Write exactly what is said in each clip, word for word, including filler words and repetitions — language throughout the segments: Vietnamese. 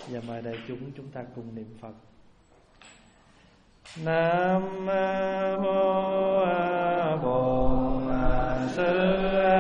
Và mời đại chúng chúng ta cùng niệm Phật. Nam mô Bổn Sư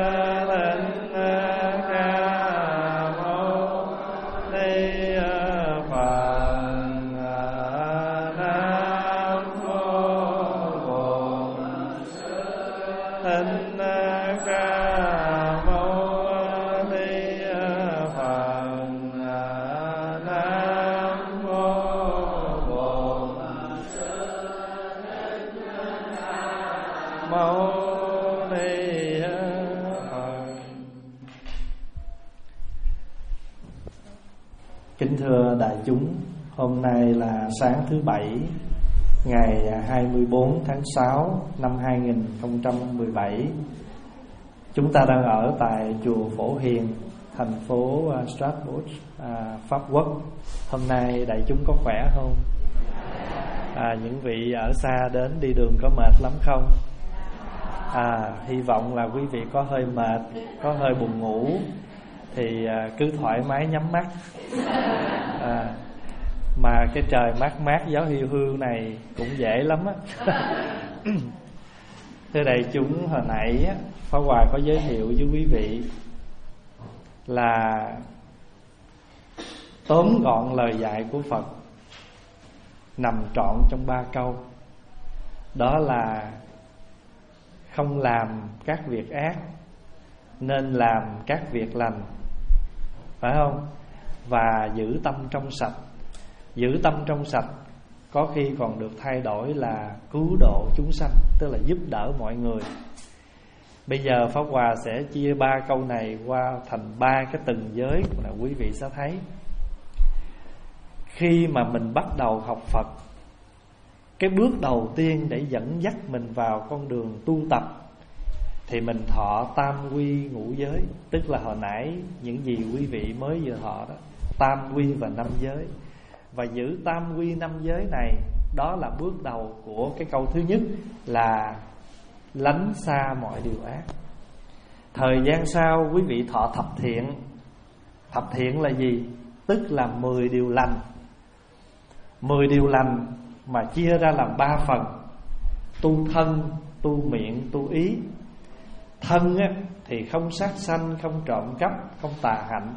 Kính thưa đại chúng, hôm nay là sáng thứ Bảy, ngày hai mươi bốn tháng sáu năm hai nghìn không trăm mười bảy. Chúng ta đang ở tại chùa Phổ Hiền, thành phố Strasbourg, Pháp Quốc. Hôm nay đại chúng có khỏe không? À, những vị ở xa đến đi đường có mệt lắm không? À, hy vọng là quý vị có hơi mệt, có hơi buồn ngủ thì à, cứ thoải mái nhắm mắt. À, mà cái trời mát mát gió hiu hiu này cũng dễ lắm á. Thưa đại chúng, hồi nãy á, Pháp Hòa có giới thiệu với quý vị là tóm gọn lời dạy của Phật nằm trọn trong ba câu. Đó là không làm các việc ác, nên làm các việc lành, phải không? Và giữ tâm trong sạch. Giữ tâm trong sạch có khi còn được thay đổi là cứu độ chúng sanh, tức là giúp đỡ mọi người. Bây giờ Pháp Hòa sẽ chia ba câu này qua thành ba cái từng giới là quý vị sẽ thấy. Khi mà mình bắt đầu học Phật, cái bước đầu tiên để dẫn dắt mình vào con đường tu tập thì mình thọ tam quy ngũ giới. Tức là hồi nãy những gì quý vị mới vừa thọ đó, tam quy và năm giới. Và giữ tam quy năm giới này, đó là bước đầu của cái câu thứ nhất là lánh xa mọi điều ác. Thời gian sau quý vị thọ thập thiện. Thập thiện là gì? Tức là mười điều lành. Mười điều lành mà chia ra làm ba phần: tu thân, tu miệng, tu ý. Thân á, thì không sát sanh, không trộm cắp, không tà hạnh.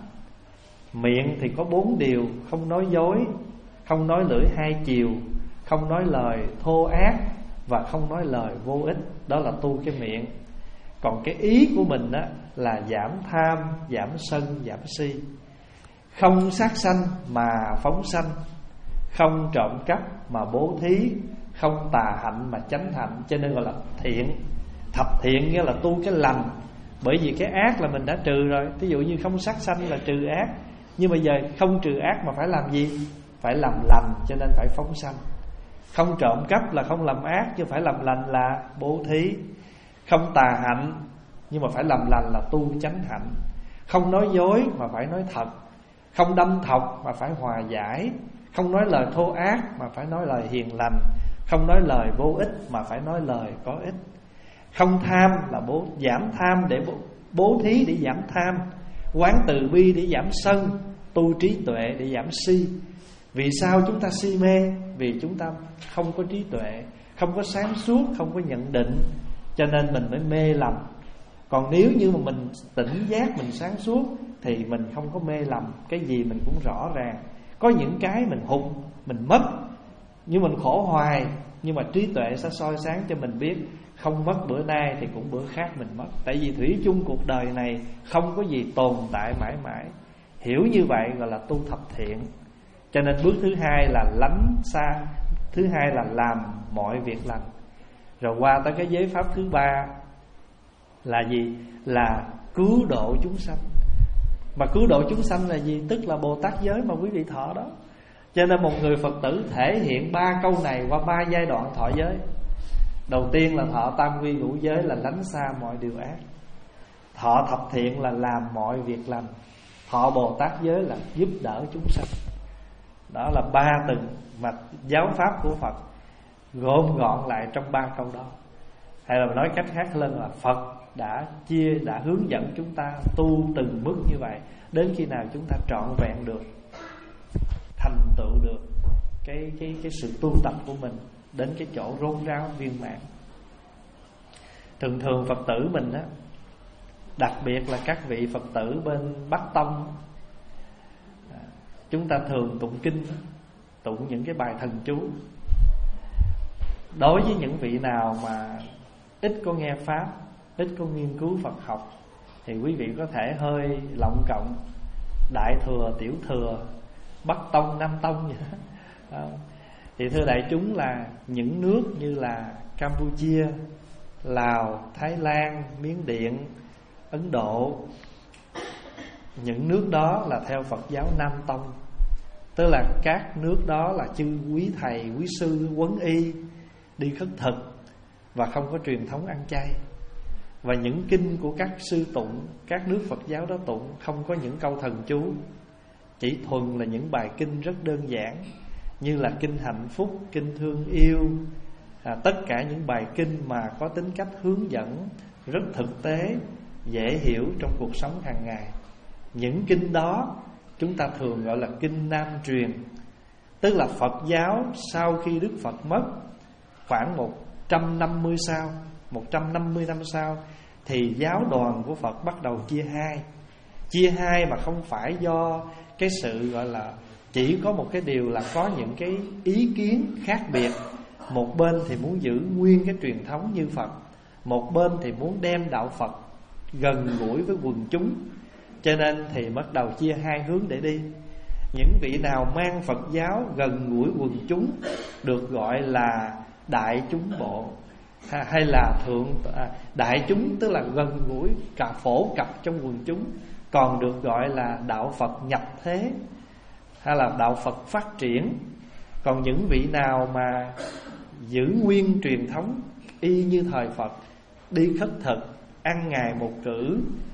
Miệng thì có bốn điều: không nói dối, không nói lưỡi hai chiều, không nói lời thô ác và không nói lời vô ích. Đó là tu cái miệng. Còn cái ý của mình á, là giảm tham, giảm sân, giảm si. Không sát sanh mà phóng sanh, không trộm cắp mà bố thí, không tà hạnh mà chánh hạnh. Cho nên gọi là thiện. Thập thiện nghĩa là tu cái lành. Bởi vì cái ác là mình đã trừ rồi. Ví dụ như không sát sanh là trừ ác, nhưng bây giờ không trừ ác mà phải làm gì? Phải làm lành, cho nên phải phóng sanh. Không trộm cắp là không làm ác, nhưng phải làm lành là bố thí. Không tà hạnh, nhưng mà phải làm lành là tu chánh hạnh. Không nói dối mà phải nói thật. Không đâm thọc mà phải hòa giải. Không nói lời thô ác mà phải nói lời hiền lành. Không nói lời vô ích mà phải nói lời có ích. Không tham là bố, giảm tham để bố, bố thí để giảm tham. Quán từ bi để giảm sân. Tu trí tuệ để giảm si. Vì sao chúng ta si mê? Vì chúng ta không có trí tuệ, không có sáng suốt, không có nhận định, cho nên mình mới mê lầm. Còn nếu như mà mình tỉnh giác, mình sáng suốt thì mình không có mê lầm. Cái gì mình cũng rõ ràng. Có những cái mình hụt, mình mất, nhưng mình khổ hoài. Nhưng mà trí tuệ sẽ soi sáng cho mình biết không mất bữa nay thì cũng bữa khác mình mất. Tại vì thủy chung cuộc đời này không có gì tồn tại mãi mãi. Hiểu như vậy gọi là tu thập thiện. Cho nên bước thứ hai là lánh xa. Thứ hai là làm mọi việc lành. Rồi qua tới cái giới pháp thứ ba là gì? Là cứu độ chúng sanh. Mà cứu độ chúng sanh là gì? Tức là Bồ Tát giới mà quý vị thọ đó. Cho nên một người Phật tử thể hiện ba câu này qua ba giai đoạn thọ giới. Đầu tiên là thọ tam quy ngũ giới là lánh xa mọi điều ác. Thọ thập thiện là làm mọi việc lành. Thọ Bồ Tát giới là giúp đỡ chúng sanh. Đó là ba từng mà giáo pháp của Phật gom gọn lại trong ba câu đó. Hay là nói cách khác hơn là Phật đã chia, đã hướng dẫn chúng ta tu từng bước như vậy, đến khi nào chúng ta trọn vẹn được. cái cái cái sự tu tập của mình đến cái chỗ rốt ráo viên mãn. Thường thường Phật tử mình á, đặc biệt là các vị Phật tử bên Bắc Tông, chúng ta thường tụng kinh, tụng những cái bài thần chú. Đối với những vị nào mà ít có nghe Pháp, ít có nghiên cứu Phật học, thì quý vị có thể hơi lộng cộng Đại Thừa, Tiểu Thừa, Bắc Tông, Nam Tông vậy đó. Thì thưa đại chúng là những nước như là Campuchia, Lào, Thái Lan, Miến Điện, Ấn Độ, những nước đó là theo Phật giáo Nam Tông. Tức là các nước đó là chư quý thầy, quý sư, quấn y đi khất thực và không có truyền thống ăn chay. Và những kinh của các sư tụng, các nước Phật giáo đó tụng không có những câu thần chú, chỉ thuần là những bài kinh rất đơn giản, như là kinh hạnh phúc, kinh thương yêu, à, tất cả những bài kinh mà có tính cách hướng dẫn rất thực tế, dễ hiểu trong cuộc sống hàng ngày. Những kinh đó chúng ta thường gọi là kinh Nam truyền. Tức là Phật giáo sau khi Đức Phật mất khoảng một trăm năm mươi sau, một trăm năm mươi năm sau, thì giáo đoàn của Phật bắt đầu chia hai. Chia hai mà không phải do cái sự gọi là chỉ có một cái điều là có những cái ý kiến khác biệt. Một bên thì muốn giữ nguyên cái truyền thống như Phật, một bên thì muốn đem đạo Phật gần gũi với quần chúng. Cho nên thì bắt đầu chia hai hướng để đi. Những vị nào mang Phật giáo gần gũi quần chúng được gọi là đại chúng bộ, hay là thượng à, đại chúng, tức là gần gũi cả phổ cập trong quần chúng, còn được gọi là đạo Phật nhập thế, hay là đạo Phật phát triển. Còn những vị nào mà giữ nguyên truyền thống y như thời Phật, đi khất thực, ăn ngày một cử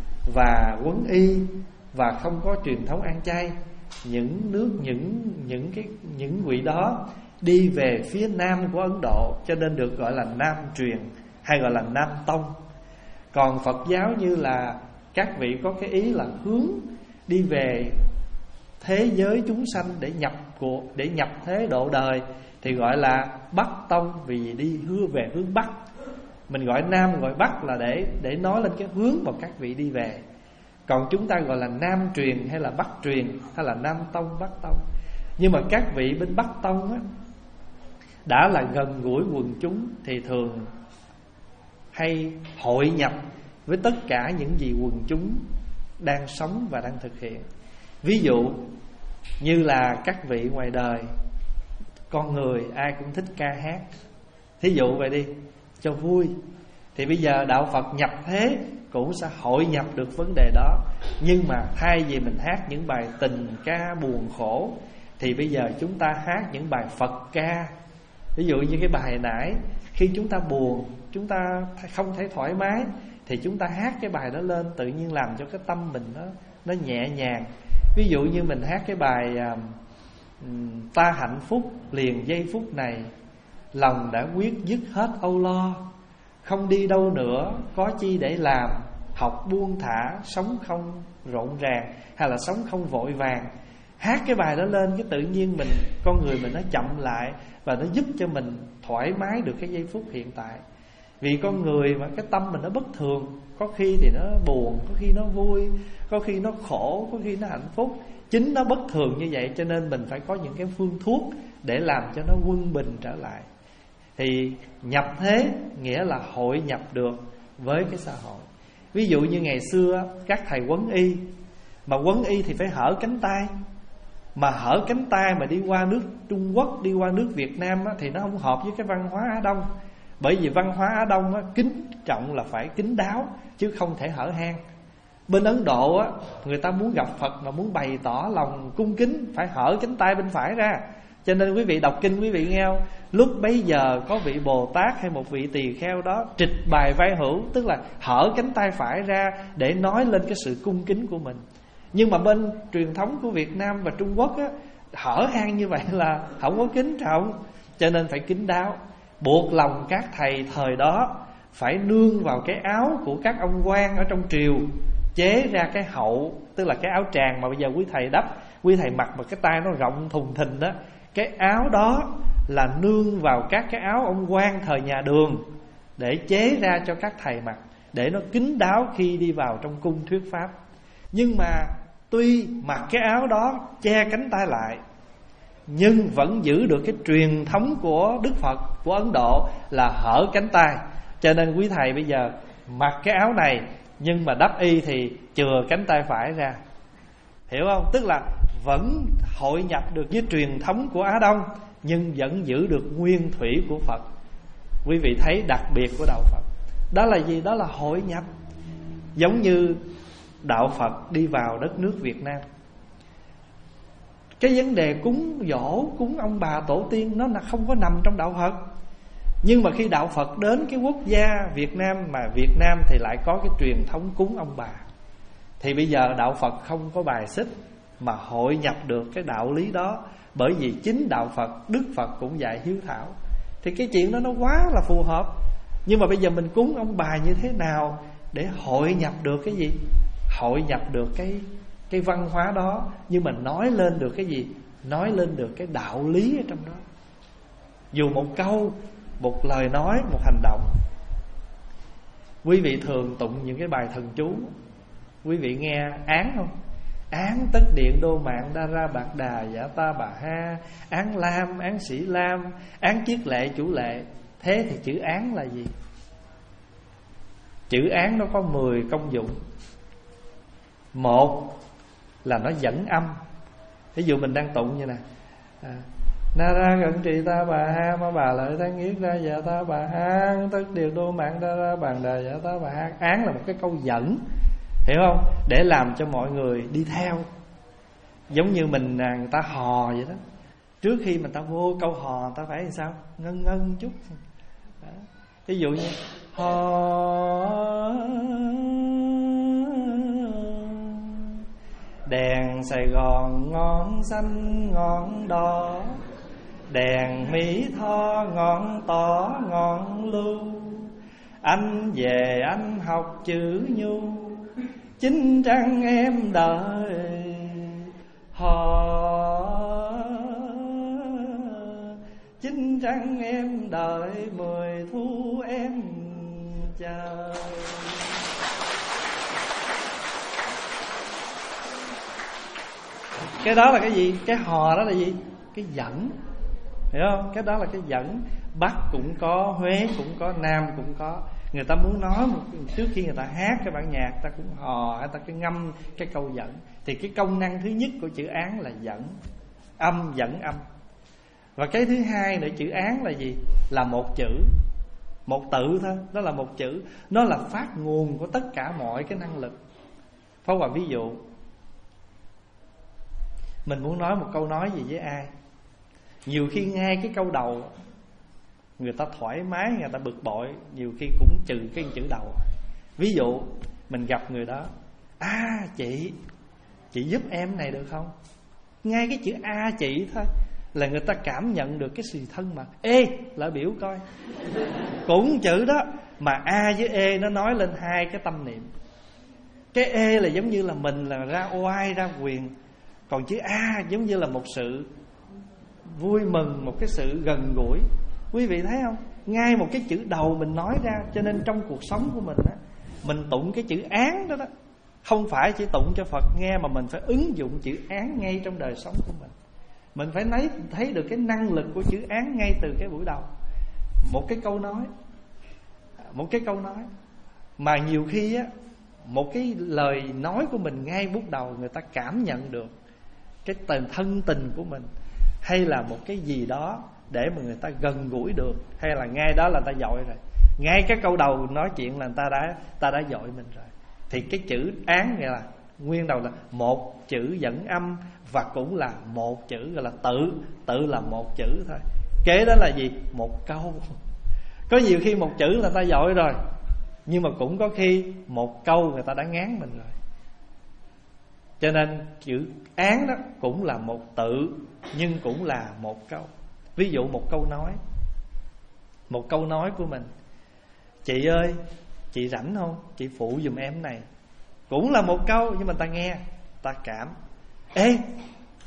và quấn y, và không có truyền thống ăn chay, những nước những những cái những vị đó đi về phía nam của Ấn Độ, cho nên được gọi là Nam truyền hay gọi là Nam Tông. Còn Phật giáo như là các vị có cái ý là hướng đi về thế giới chúng sanh để nhập cuộc, để nhập thế độ đời, thì gọi là Bắc Tông, vì đi hướng về hướng Bắc. Mình gọi Nam gọi Bắc là để để nói lên cái hướng mà các vị đi về. Còn chúng ta gọi là Nam truyền hay là Bắc truyền, hay là Nam Tông, Bắc Tông. Nhưng mà các vị bên Bắc Tông á, đã là gần gũi quần chúng thì thường hay hội nhập với tất cả những gì quần chúng đang sống và đang thực hiện. Ví dụ như là các vị ngoài đời, con người ai cũng thích ca hát, thí dụ vậy đi, cho vui. Thì bây giờ đạo Phật nhập thế cũng sẽ hội nhập được vấn đề đó. Nhưng mà thay vì mình hát những bài tình ca buồn khổ, thì bây giờ chúng ta hát những bài Phật ca. Ví dụ như cái bài nãy, khi chúng ta buồn, chúng ta không thấy thoải mái, thì chúng ta hát cái bài đó lên, tự nhiên làm cho cái tâm mình nó, nó nhẹ nhàng. Ví dụ như mình hát cái bài ta hạnh phúc liền giây phút này, lòng đã quyết dứt hết âu lo, không đi đâu nữa có chi để làm, học buông thả, sống không rộn ràng, hay là sống không vội vàng. Hát cái bài đó lên, cái tự nhiên mình, con người mình nó chậm lại, và nó giúp cho mình thoải mái được cái giây phút hiện tại. Vì con người mà cái tâm mình nó bất thường, có khi thì nó buồn, có khi nó vui, có khi nó khổ, có khi nó hạnh phúc. Chính nó bất thường như vậy, cho nên mình phải có những cái phương thuốc để làm cho nó quân bình trở lại. Thì nhập thế nghĩa là hội nhập được với cái xã hội. Ví dụ như ngày xưa các thầy quấn y, mà quấn y thì phải hở cánh tay. Mà hở cánh tay mà đi qua nước Trung Quốc, đi qua nước Việt Nam á, thì nó không hợp với cái văn hóa Á Đông. Bởi vì văn hóa Á Đông á, kính trọng là phải kín đáo, chứ không thể hở hang. Bên Ấn Độ á, người ta muốn gặp Phật mà muốn bày tỏ lòng cung kính, phải hở cánh tay bên phải ra. Cho nên quý vị đọc kinh quý vị nghe không? Lúc bấy giờ có vị Bồ Tát hay một vị tỳ kheo đó trịch bài vai hữu, tức là hở cánh tay phải ra để nói lên cái sự cung kính của mình. Nhưng mà bên truyền thống của Việt Nam và Trung Quốc á, hở hang như vậy là không có kính trọng, cho nên phải kín đáo. Buộc lòng các thầy thời đó phải nương vào cái áo của các ông quan ở trong triều, chế ra cái hậu, tức là cái áo tràng mà bây giờ quý thầy đắp. Quý thầy mặc mà cái tay nó rộng thùng thình đó, cái áo đó là nương vào các cái áo ông quan thời nhà Đường để chế ra cho các thầy mặc, để nó kín đáo khi đi vào trong cung thuyết pháp. Nhưng mà tuy mặc cái áo đó che cánh tay lại, nhưng vẫn giữ được cái truyền thống của Đức Phật, của Ấn Độ là hở cánh tay. Cho nên quý thầy bây giờ mặc cái áo này, nhưng mà đắp y thì chừa cánh tay phải ra. Hiểu không? Tức là vẫn hội nhập được với truyền thống của Á Đông, nhưng vẫn giữ được nguyên thủy của Phật. Quý vị thấy đặc biệt của đạo Phật đó là gì? Đó là hội nhập. Giống như đạo Phật đi vào đất nước Việt Nam, cái vấn đề cúng dỗ, cúng ông bà tổ tiên nó là không có nằm trong đạo Phật. Nhưng mà khi đạo Phật đến cái quốc gia Việt Nam, mà Việt Nam thì lại có cái truyền thống cúng ông bà, thì bây giờ đạo Phật không có bài xích mà hội nhập được cái đạo lý đó. Bởi vì chính đạo Phật, Đức Phật cũng dạy hiếu thảo, thì cái chuyện đó nó quá là phù hợp. Nhưng mà bây giờ mình cúng ông bà như thế nào để hội nhập được cái gì? Hội nhập được cái cái văn hóa đó, nhưng mà nói lên được cái gì? Nói lên được cái đạo lý ở trong đó. Dù một câu, một lời nói, một hành động. Quý vị thường tụng những cái bài thần chú, quý vị nghe án không? Án tất điện đô mạng đa ra bạc đà giả ta bà ha, án lam, án sĩ lam, án chiết lệ chủ lệ. Thế thì chữ án là gì? Chữ án nó có mười công dụng. Một là nó dẫn âm. Ví dụ mình đang tụng như nè, à, na ra cận trì ta bà ha, ma bà lợi tháng yết ra dạ ta bà ha, tất điều đô mạng đa ra bàn đà dạ ta bà ha. Án là một cái câu dẫn, hiểu không? Để làm cho mọi người đi theo. Giống như mình người ta hò vậy đó, trước khi mình ta vô câu hò, người ta phải làm sao? Ngân ngân chút đó. Ví dụ như hò đèn Sài Gòn ngọn xanh ngọn đỏ, đèn Mỹ Tho ngọn tỏ ngọn lưu, anh về anh học chữ nhu, chính trăng em đợi hò, chính trăng em đợi mười thu em chờ. Cái đó là cái gì? Cái hò đó là gì? Cái dẫn. Hiểu không? Cái đó là cái dẫn. Bắc cũng có, Huế cũng có, Nam cũng có. Người ta muốn nói một, trước khi người ta hát cái bản nhạc, ta cũng hò, người ta cứ ngâm cái câu dẫn. Thì cái công năng thứ nhất của chữ án là dẫn. Âm dẫn âm. Và cái thứ hai nữa, chữ án là gì? Là một chữ, một tự thôi. Đó là một chữ. Nó là phát nguồn của tất cả mọi cái năng lực. Phá Hòa ví dụ, mình muốn nói một câu nói gì với ai, nhiều khi ngay cái câu đầu người ta thoải mái, người ta bực bội, nhiều khi cũng trừ cái chữ đầu. Ví dụ mình gặp người đó, à chị, chị giúp em này được không? Ngay cái chữ a chị thôi là người ta cảm nhận được cái sự thân mật. Ê là biểu coi, cũng chữ đó mà a với e nó nói lên hai cái tâm niệm. Cái e là giống như là mình là ra oai ra quyền, còn chữ a giống như là một sự vui mừng, một cái sự gần gũi. Quý vị thấy không? Ngay một cái chữ đầu mình nói ra. Cho nên trong cuộc sống của mình á, mình tụng cái chữ án đó đó, không phải chỉ tụng cho Phật nghe, mà mình phải ứng dụng chữ án ngay trong đời sống của mình. Mình phải thấy, thấy được cái năng lực của chữ án ngay từ cái buổi đầu. Một cái câu nói, một cái câu nói mà nhiều khi á, một cái lời nói của mình ngay bút đầu người ta cảm nhận được cái tình thân tình của mình, hay là một cái gì đó để mà người ta gần gũi được, hay là ngay đó là ta dội rồi. Ngay cái câu đầu nói chuyện là người ta đã ta đã dội mình rồi. Thì cái chữ án nghĩa là nguyên đầu là một chữ dẫn âm, và cũng là một chữ gọi là tự. Tự là một chữ thôi. Kế đó là gì? Một câu. Có nhiều khi một chữ là ta dội rồi, nhưng mà cũng có khi một câu người ta đã ngán mình rồi. Cho nên chữ án đó cũng là một tự, nhưng cũng là một câu. Ví dụ một câu nói, một câu nói của mình, chị ơi, chị rảnh không? Chị phụ giùm em này. Cũng là một câu, nhưng mà ta nghe, ta cảm. Ê,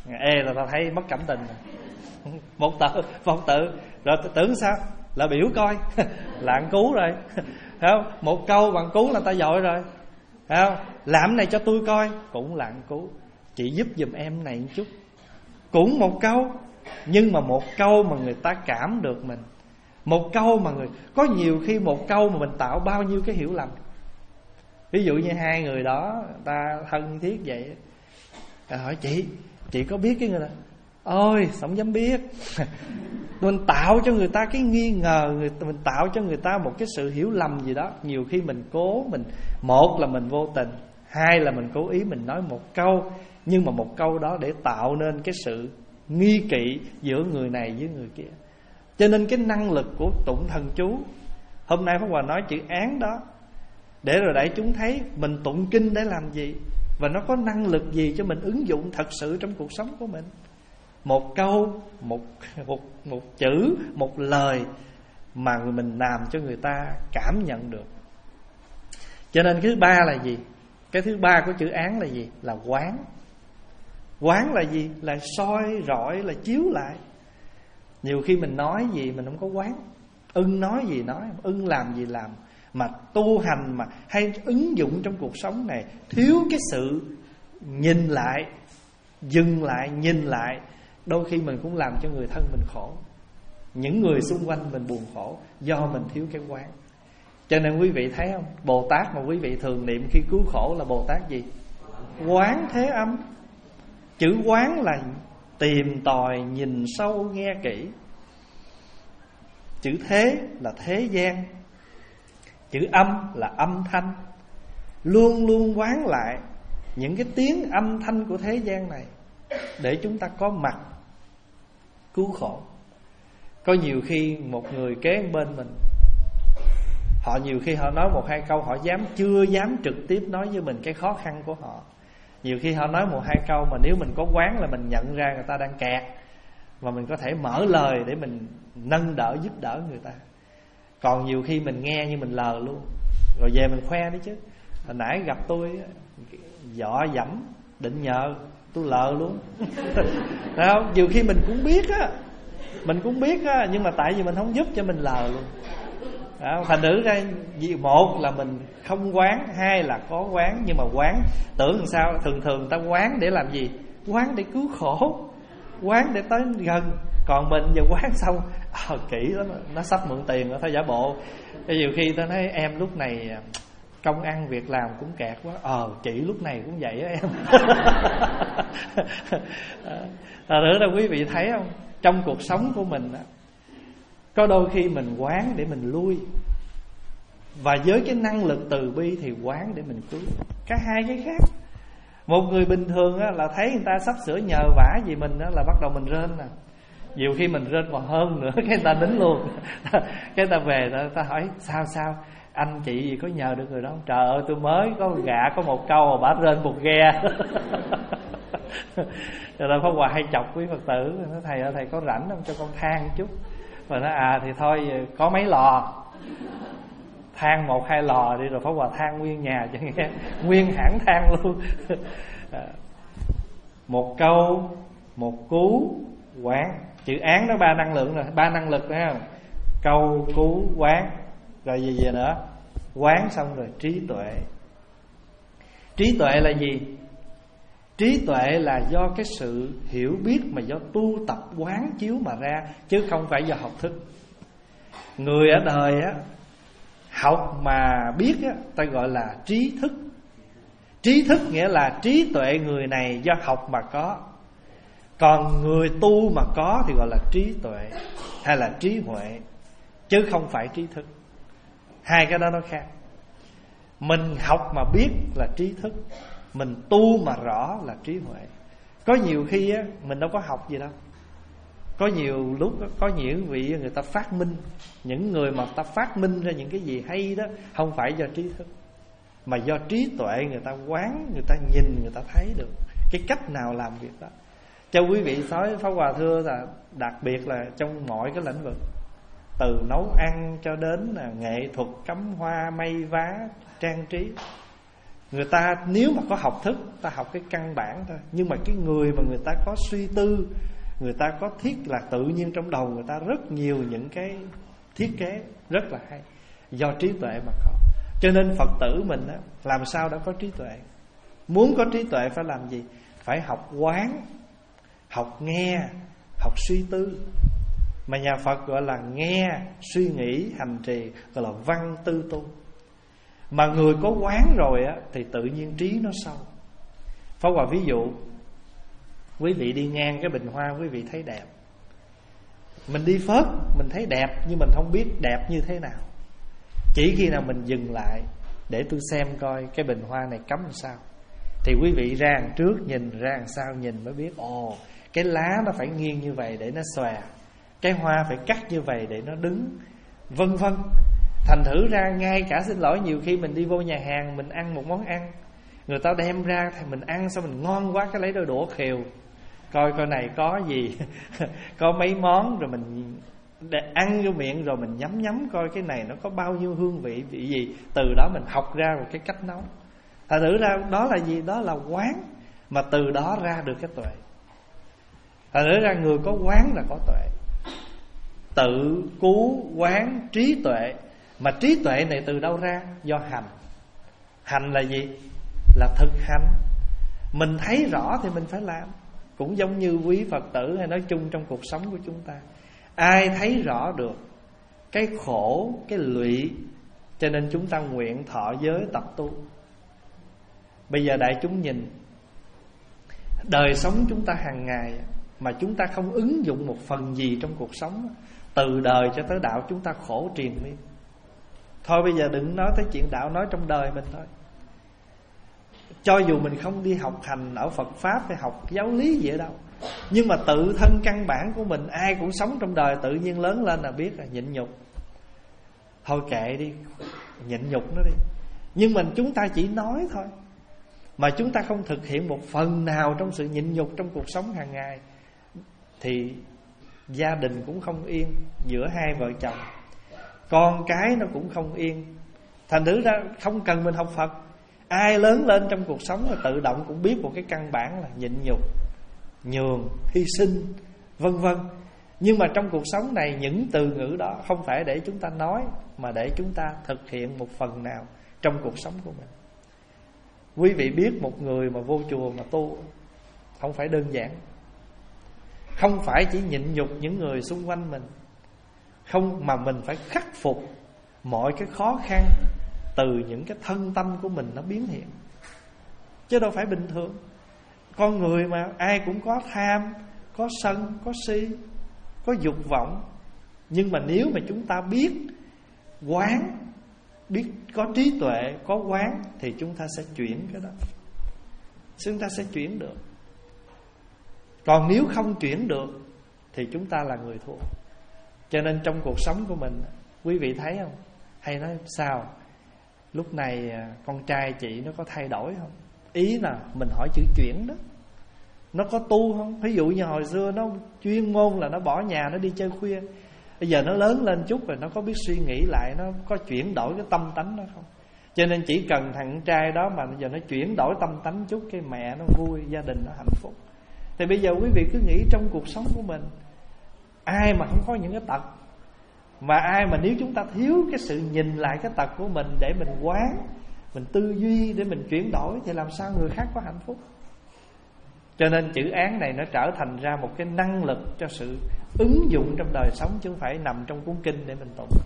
Ê là ta thấy mất cảm tình. Một tự, một tự. Rồi tưởng sao? Là biểu coi. Là ăn cứu rồi. Thấy không? Một câu bằng cứu là ta dội rồi. Thấy không? Làm này cho tôi coi. Cũng là ăn cứu. Chị giúp giùm em này một chút. Cũng một câu. Nhưng mà một câu mà người ta cảm được mình. Một câu mà người... Có nhiều khi một câu mà mình tạo bao nhiêu cái hiểu lầm. Ví dụ như hai người đó ta thân thiết vậy, ta hỏi chị, chị có biết cái người đó? Ôi không dám biết. Mình tạo cho người ta cái nghi ngờ, người, mình tạo cho người ta một cái sự hiểu lầm gì đó. Nhiều khi mình cố mình, một là mình vô tình, hai là mình cố ý mình nói một câu, nhưng mà một câu đó để tạo nên cái sự nghi kỵ giữa người này với người kia. Cho nên cái năng lực của tụng thần chú, hôm nay Pháp Hòa nói chữ án đó, để rồi để chúng thấy mình tụng kinh để làm gì, và nó có năng lực gì cho mình ứng dụng thật sự trong cuộc sống của mình. Một câu, một, một, một chữ, một lời mà mình làm cho người ta cảm nhận được. Cho nên thứ ba là gì? Cái thứ ba của chữ án là gì? Là quán. Quán là gì? Là soi rọi, là chiếu lại. Nhiều khi mình nói gì mình không có quán. Ưng nói gì nói, ưng làm gì làm. Mà tu hành mà hay ứng dụng trong cuộc sống này, thiếu cái sự nhìn lại, dừng lại, nhìn lại, đôi khi mình cũng làm cho người thân mình khổ, những người xung quanh mình buồn khổ, do mình thiếu cái quán. Cho nên quý vị thấy không, Bồ Tát mà quý vị thường niệm khi cứu khổ là Bồ Tát gì? Quán thế âm. Chữ quán là tìm tòi, nhìn sâu, nghe kỹ. Chữ thế là thế gian. Chữ âm là âm thanh. Luôn luôn quán lại những cái tiếng âm thanh của thế gian này, để chúng ta có mặt cứu khổ. Có nhiều khi một người kế bên mình, họ nhiều khi họ nói một hai câu, họ dám chưa dám trực tiếp nói với mình cái khó khăn của họ. Nhiều khi họ nói một hai câu mà nếu mình có quán là mình nhận ra người ta đang kẹt, và mình có thể mở lời để mình nâng đỡ, giúp đỡ người ta. Còn nhiều khi mình nghe như mình lờ luôn, rồi về mình khoe đấy chứ. Hồi nãy gặp tôi dọ dẫm, định nhờ, tôi lờ luôn. Thấy không? Nhiều khi mình cũng biết á, mình cũng biết á, nhưng mà tại vì mình không giúp cho mình lờ luôn. Đó, thành thử ra một là mình không quán, hai là có quán. Nhưng mà quán tưởng làm sao? Thường thường ta quán để làm gì? Quán để cứu khổ, quán để tới gần. Còn mình giờ quán xong à, kỹ lắm, nó sắp mượn tiền nó thôi giả bộ. Cái nhiều khi ta nói em lúc này công ăn việc làm cũng kẹt quá. Ờ chị lúc này cũng vậy á em. Thật ra quý vị thấy không, trong cuộc sống của mình á, có đôi khi mình quán để mình lui, và với cái năng lực từ bi thì quán để mình cứu. Cả hai cái khác. Một người bình thường á, là thấy người ta sắp sửa nhờ vả gì mình á, là bắt đầu mình rên nè. Nhiều khi mình rên còn hơn nữa, cái người ta nín luôn. Cái ta về ta, ta hỏi sao sao anh chị gì có nhờ được người đó không? Trời ơi tôi mới có gạ có một câu mà bả rên một ghe. Rồi đó Pháp Hòa hay chọc quý Phật tử, nói thầy ơi thầy có rảnh không cho con than một chút. Và nói à thì thôi có mấy lò, than một hai lò đi, rồi Pháp Hòa than nguyên nhà cho nghe, nguyên hãng than luôn. Một câu, một cú, quán. Chữ án đó ba năng lượng rồi, ba năng lực thấy không? Câu, cú, quán. Rồi gì gì nữa? Quán xong rồi trí tuệ. Trí tuệ là gì? Trí tuệ là do cái sự hiểu biết mà do tu tập quán chiếu mà ra, chứ không phải do học thức. Người ở đời á, học mà biết á, ta gọi là trí thức. Trí thức nghĩa là trí tuệ người này do học mà có. Còn người tu mà có thì gọi là trí tuệ hay là trí huệ, chứ không phải trí thức. Hai cái đó nó khác. Mình học mà biết là trí thức, mình tu mà rõ là trí huệ. Có nhiều khi á, mình đâu có học gì đâu. Có nhiều lúc có những vị người ta phát minh, những người mà ta phát minh ra những cái gì hay đó, không phải do trí thức, mà do trí tuệ. Người ta quán, người ta nhìn, người ta thấy được cái cách nào làm việc đó. Cho quý vị nói Pháp Hòa thưa là đặc biệt là trong mọi cái lĩnh vực, từ nấu ăn cho đến là nghệ thuật cắm hoa, may vá, trang trí. Người ta nếu mà có học thức, ta học cái căn bản thôi. Nhưng mà cái người mà người ta có suy tư, người ta có thiết là tự nhiên trong đầu người ta rất nhiều những cái thiết kế rất là hay, do trí tuệ mà có. Cho nên Phật tử mình á, làm sao đã có trí tuệ. Muốn có trí tuệ phải làm gì? Phải học quán, học nghe, học suy tư. Mà nhà Phật gọi là nghe, suy nghĩ, hành trì, gọi là văn tư tu. Mà người có quán rồi á, thì tự nhiên trí nó sâu. Pháp Hòa ví dụ, quý vị đi ngang cái bình hoa, quý vị thấy đẹp. Mình đi phớt, mình thấy đẹp, nhưng mình không biết đẹp như thế nào. Chỉ khi nào mình dừng lại để tôi xem coi cái bình hoa này cắm làm sao, thì quý vị ra đằng trước nhìn, ra đằng sau nhìn mới biết. Ồ, cái lá nó phải nghiêng như vậy để nó xòe, cái hoa phải cắt như vậy để nó đứng, vân vân. Thành thử ra ngay cả, xin lỗi, nhiều khi mình đi vô nhà hàng, mình ăn một món ăn, người ta đem ra thì mình ăn xong mình ngon quá, cái lấy đôi đũa khều coi coi này có gì có mấy món, rồi mình để ăn vô miệng, rồi mình nhấm nhấm coi cái này nó có bao nhiêu hương vị, vị gì. Từ đó mình học ra một cái cách nấu. Thành thử ra đó là gì? Đó là quán, mà từ đó ra được cái tuệ. Thành thử ra người có quán là có tuệ. Tự cứu quán trí tuệ. Mà trí tuệ này từ đâu ra? Do hành. Hành là gì? Là thực hành. Mình thấy rõ thì mình phải làm. Cũng giống như quý Phật tử hay nói chung trong cuộc sống của chúng ta, ai thấy rõ được cái khổ, cái lụy, cho nên chúng ta nguyện thọ giới tập tu. Bây giờ đại chúng nhìn đời sống chúng ta hàng ngày mà chúng ta không ứng dụng một phần gì trong cuộc sống, từ đời cho tới đạo chúng ta khổ triền miên. Thôi bây giờ đừng nói tới chuyện đạo, nói trong đời mình thôi. Cho dù mình không đi học hành ở Phật Pháp hay học giáo lý gì ở đâu, nhưng mà tự thân căn bản của mình, ai cũng sống trong đời, tự nhiên lớn lên là biết là nhịn nhục. Thôi kệ đi, nhịn nhục nó đi. Nhưng mình chúng ta chỉ nói thôi, mà chúng ta không thực hiện một phần nào trong sự nhịn nhục trong cuộc sống hàng ngày, thì gia đình cũng không yên, giữa hai vợ chồng, con cái nó cũng không yên. Thành thử ra không cần mình học Phật, ai lớn lên trong cuộc sống là tự động cũng biết một cái căn bản là nhịn nhục, nhường, hy sinh, vân vân. Nhưng mà trong cuộc sống này, những từ ngữ đó không phải để chúng ta nói, mà để chúng ta thực hiện một phần nào trong cuộc sống của mình. Quý vị biết một người mà vô chùa mà tu không phải đơn giản. Không phải chỉ nhịn nhục những người xung quanh mình, không, mà mình phải khắc phục mọi cái khó khăn từ những cái thân tâm của mình nó biến hiện. Chứ đâu phải bình thường. Con người mà ai cũng có tham, có sân, có si, có dục vọng. Nhưng mà nếu mà chúng ta biết quán, biết có trí tuệ, có quán, thì chúng ta sẽ chuyển cái đó. Chúng ta sẽ chuyển được. Còn nếu không chuyển được thì chúng ta là người thua. Cho nên trong cuộc sống của mình, quý vị thấy không? Hay nói sao? Lúc này con trai chị nó có thay đổi không? Ý là mình hỏi chữ chuyển đó. Nó có tu không? Ví dụ như hồi xưa nó chuyên môn là nó bỏ nhà, nó đi chơi khuya. Bây giờ nó lớn lên chút rồi, nó có biết suy nghĩ lại, nó có chuyển đổi cái tâm tánh đó không? Cho nên chỉ cần thằng trai đó mà bây giờ nó chuyển đổi tâm tánh chút, cái mẹ nó vui, gia đình nó hạnh phúc. Thì bây giờ quý vị cứ nghĩ trong cuộc sống của mình, ai mà không có những cái tật, mà ai mà nếu chúng ta thiếu cái sự nhìn lại cái tật của mình để mình quán, mình tư duy để mình chuyển đổi, thì làm sao người khác có hạnh phúc? Cho nên chữ án này nó trở thành ra một cái năng lực cho sự ứng dụng trong đời sống, chứ không phải nằm trong cuốn kinh để mình tụng.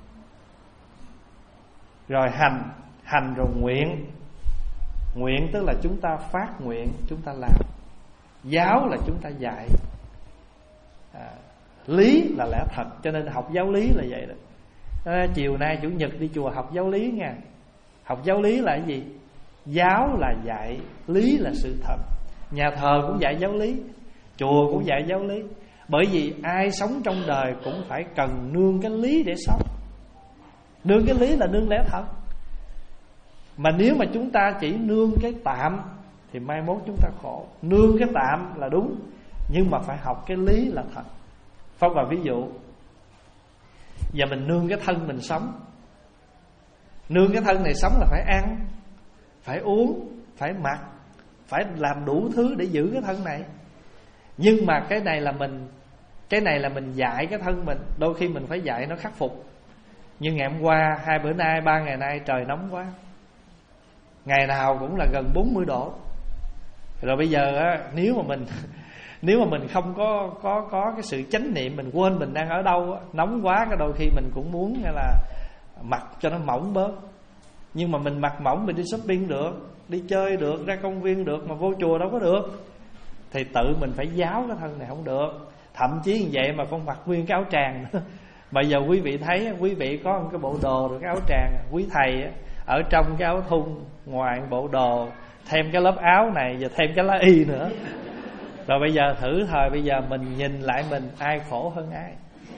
Rồi hành, hành rồi nguyện. Nguyện tức là chúng ta phát nguyện, chúng ta làm. Giáo là chúng ta dạy. à, Lý là lẽ thật. Cho nên học giáo lý là vậy đó. à, Chiều nay Chủ nhật đi chùa học giáo lý nha. Học giáo lý là cái gì? Giáo là dạy, lý là sự thật. Nhà thờ cũng dạy giáo lý, chùa cũng dạy giáo lý. Bởi vì ai sống trong đời cũng phải cần nương cái lý để sống. Nương cái lý là nương lẽ thật. Mà nếu mà chúng ta chỉ nương cái tạm thì mai mốt chúng ta khổ. Nương cái tạm là đúng, nhưng mà phải học cái lý là thật. Pháp Hòa ví dụ, giờ mình nương cái thân mình sống. Nương cái thân này sống là phải ăn, phải uống, phải mặc, phải làm đủ thứ để giữ cái thân này. Nhưng mà cái này là mình Cái này là mình dạy cái thân mình. Đôi khi mình phải dạy nó khắc phục. Như ngày hôm qua, hai bữa nay, ba ngày nay trời nóng quá, ngày nào cũng là gần bốn mươi độ. Rồi bây giờ á, nếu mà mình Nếu mà mình không có có có cái sự chánh niệm, mình quên mình đang ở đâu á, nóng quá cái đôi khi mình cũng muốn là mặc cho nó mỏng bớt. Nhưng mà mình mặc mỏng mình đi shopping được, đi chơi được, ra công viên được, mà vô chùa đâu có được. Thì tự mình phải giáo cái thân này không được. Thậm chí như vậy mà không mặc nguyên cái áo tràng nữa. Bây giờ quý vị thấy, quý vị có một cái bộ đồ rồi cái áo tràng, quý thầy á, ở trong cái áo thun, ngoài bộ đồ, thêm cái lớp áo này, và thêm cái lá y nữa. Rồi bây giờ thử thời bây giờ mình nhìn lại mình, ai khổ hơn ai?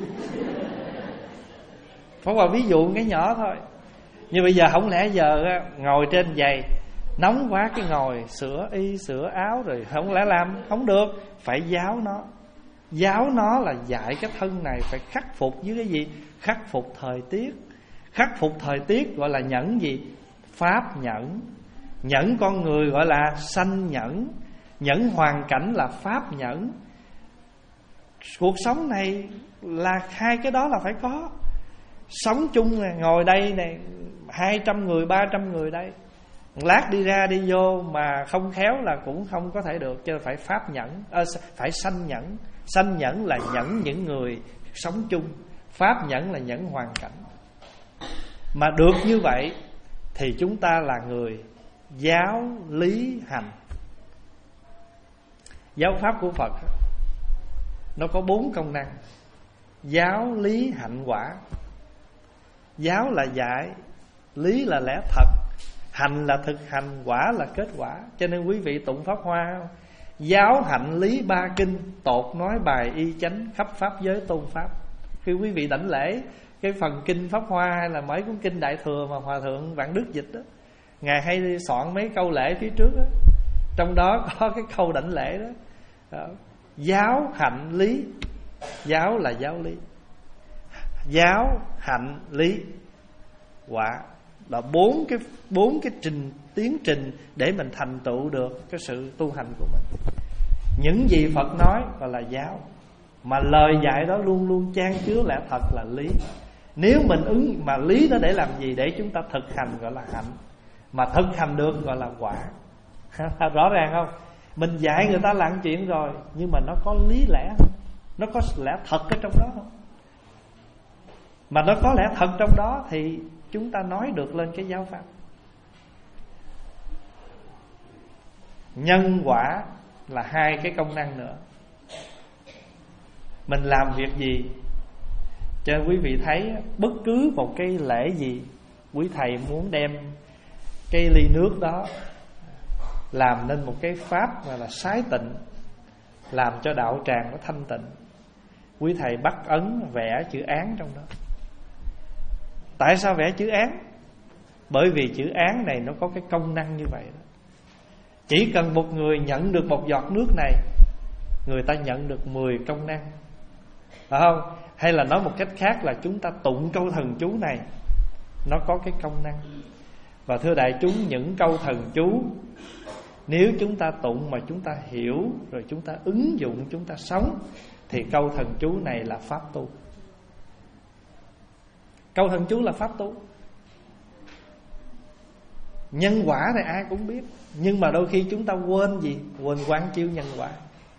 Phó Hòa ví dụ cái nhỏ thôi. Nhưng bây giờ không lẽ giờ á, ngồi trên giày nóng quá cái ngồi sửa y sửa áo, rồi không lẽ làm không được. Phải giáo nó. Giáo nó là dạy cái thân này phải khắc phục với cái gì? Khắc phục thời tiết. Khắc phục thời tiết gọi là nhẫn gì? Pháp nhẫn. Nhẫn con người gọi là sanh nhẫn. Nhẫn hoàn cảnh là pháp nhẫn. Cuộc sống này là hai cái đó là phải có. Sống chung này, ngồi đây này, hai trăm người, ba trăm người đây, lát đi ra đi vô mà không khéo là cũng không có thể được. Cho nên phải pháp nhẫn, à, phải sanh nhẫn. Sanh nhẫn là nhẫn những người sống chung, pháp nhẫn là nhẫn hoàn cảnh. Mà được như vậy thì chúng ta là người giáo lý hành. Giáo pháp của Phật nó có bốn công năng: giáo lý hạnh quả. Giáo là dạy, lý là lẽ thật, hành là thực hành, quả là kết quả. Cho nên quý vị tụng Pháp Hoa không? Giáo hạnh lý ba kinh, tột nói bài y chánh, khắp pháp giới tôn pháp. Khi quý vị đảnh lễ cái phần kinh Pháp Hoa hay là mấy cuốn kinh Đại Thừa mà Hòa Thượng Vạn Đức dịch đó, Ngài hay soạn mấy câu lễ phía trước đó, trong đó có cái câu đảnh lễ đó, đó. Giáo hạnh lý. Giáo là giáo lý, giáo hạnh lý quả, là bốn cái bốn cái trình tiến trình để mình thành tựu được cái sự tu hành của mình. Những gì Phật nói gọi là giáo, mà lời dạy đó luôn luôn chan chứa lẽ thật là lý. Nếu mình ứng mà lý đó để làm gì? Để chúng ta thực hành gọi là hạnh, mà thực hành được gọi là quả. Rõ ràng không? Mình dạy người ta làm chuyện rồi, nhưng mà nó có lý lẽ không? Nó có lẽ thật ở trong đó không? Mà nó có lẽ thật trong đó thì chúng ta nói được lên cái giáo pháp. Nhân quả là hai cái công năng nữa. Mình làm việc gì, cho nên quý vị thấy bất cứ một cái lễ gì, quý thầy muốn đem cái ly nước đó làm nên một cái pháp gọi là sái tịnh, làm cho đạo tràng nó thanh tịnh. Quý thầy bắt ấn vẽ chữ án trong đó. Tại sao vẽ chữ án? Bởi vì chữ án này nó có cái công năng như vậy đó. Chỉ cần một người nhận được một giọt nước này, người ta nhận được mười công năng, phải không? Hay là nói một cách khác là chúng ta tụng câu thần chú này, nó có cái công năng. Và thưa đại chúng, những câu thần chú nếu chúng ta tụng mà chúng ta hiểu, rồi chúng ta ứng dụng, chúng ta sống, thì câu thần chú này là pháp tu. Câu thần chú là pháp tu. Nhân quả thì ai cũng biết, nhưng mà đôi khi chúng ta quên gì? Quên quán chiếu nhân quả.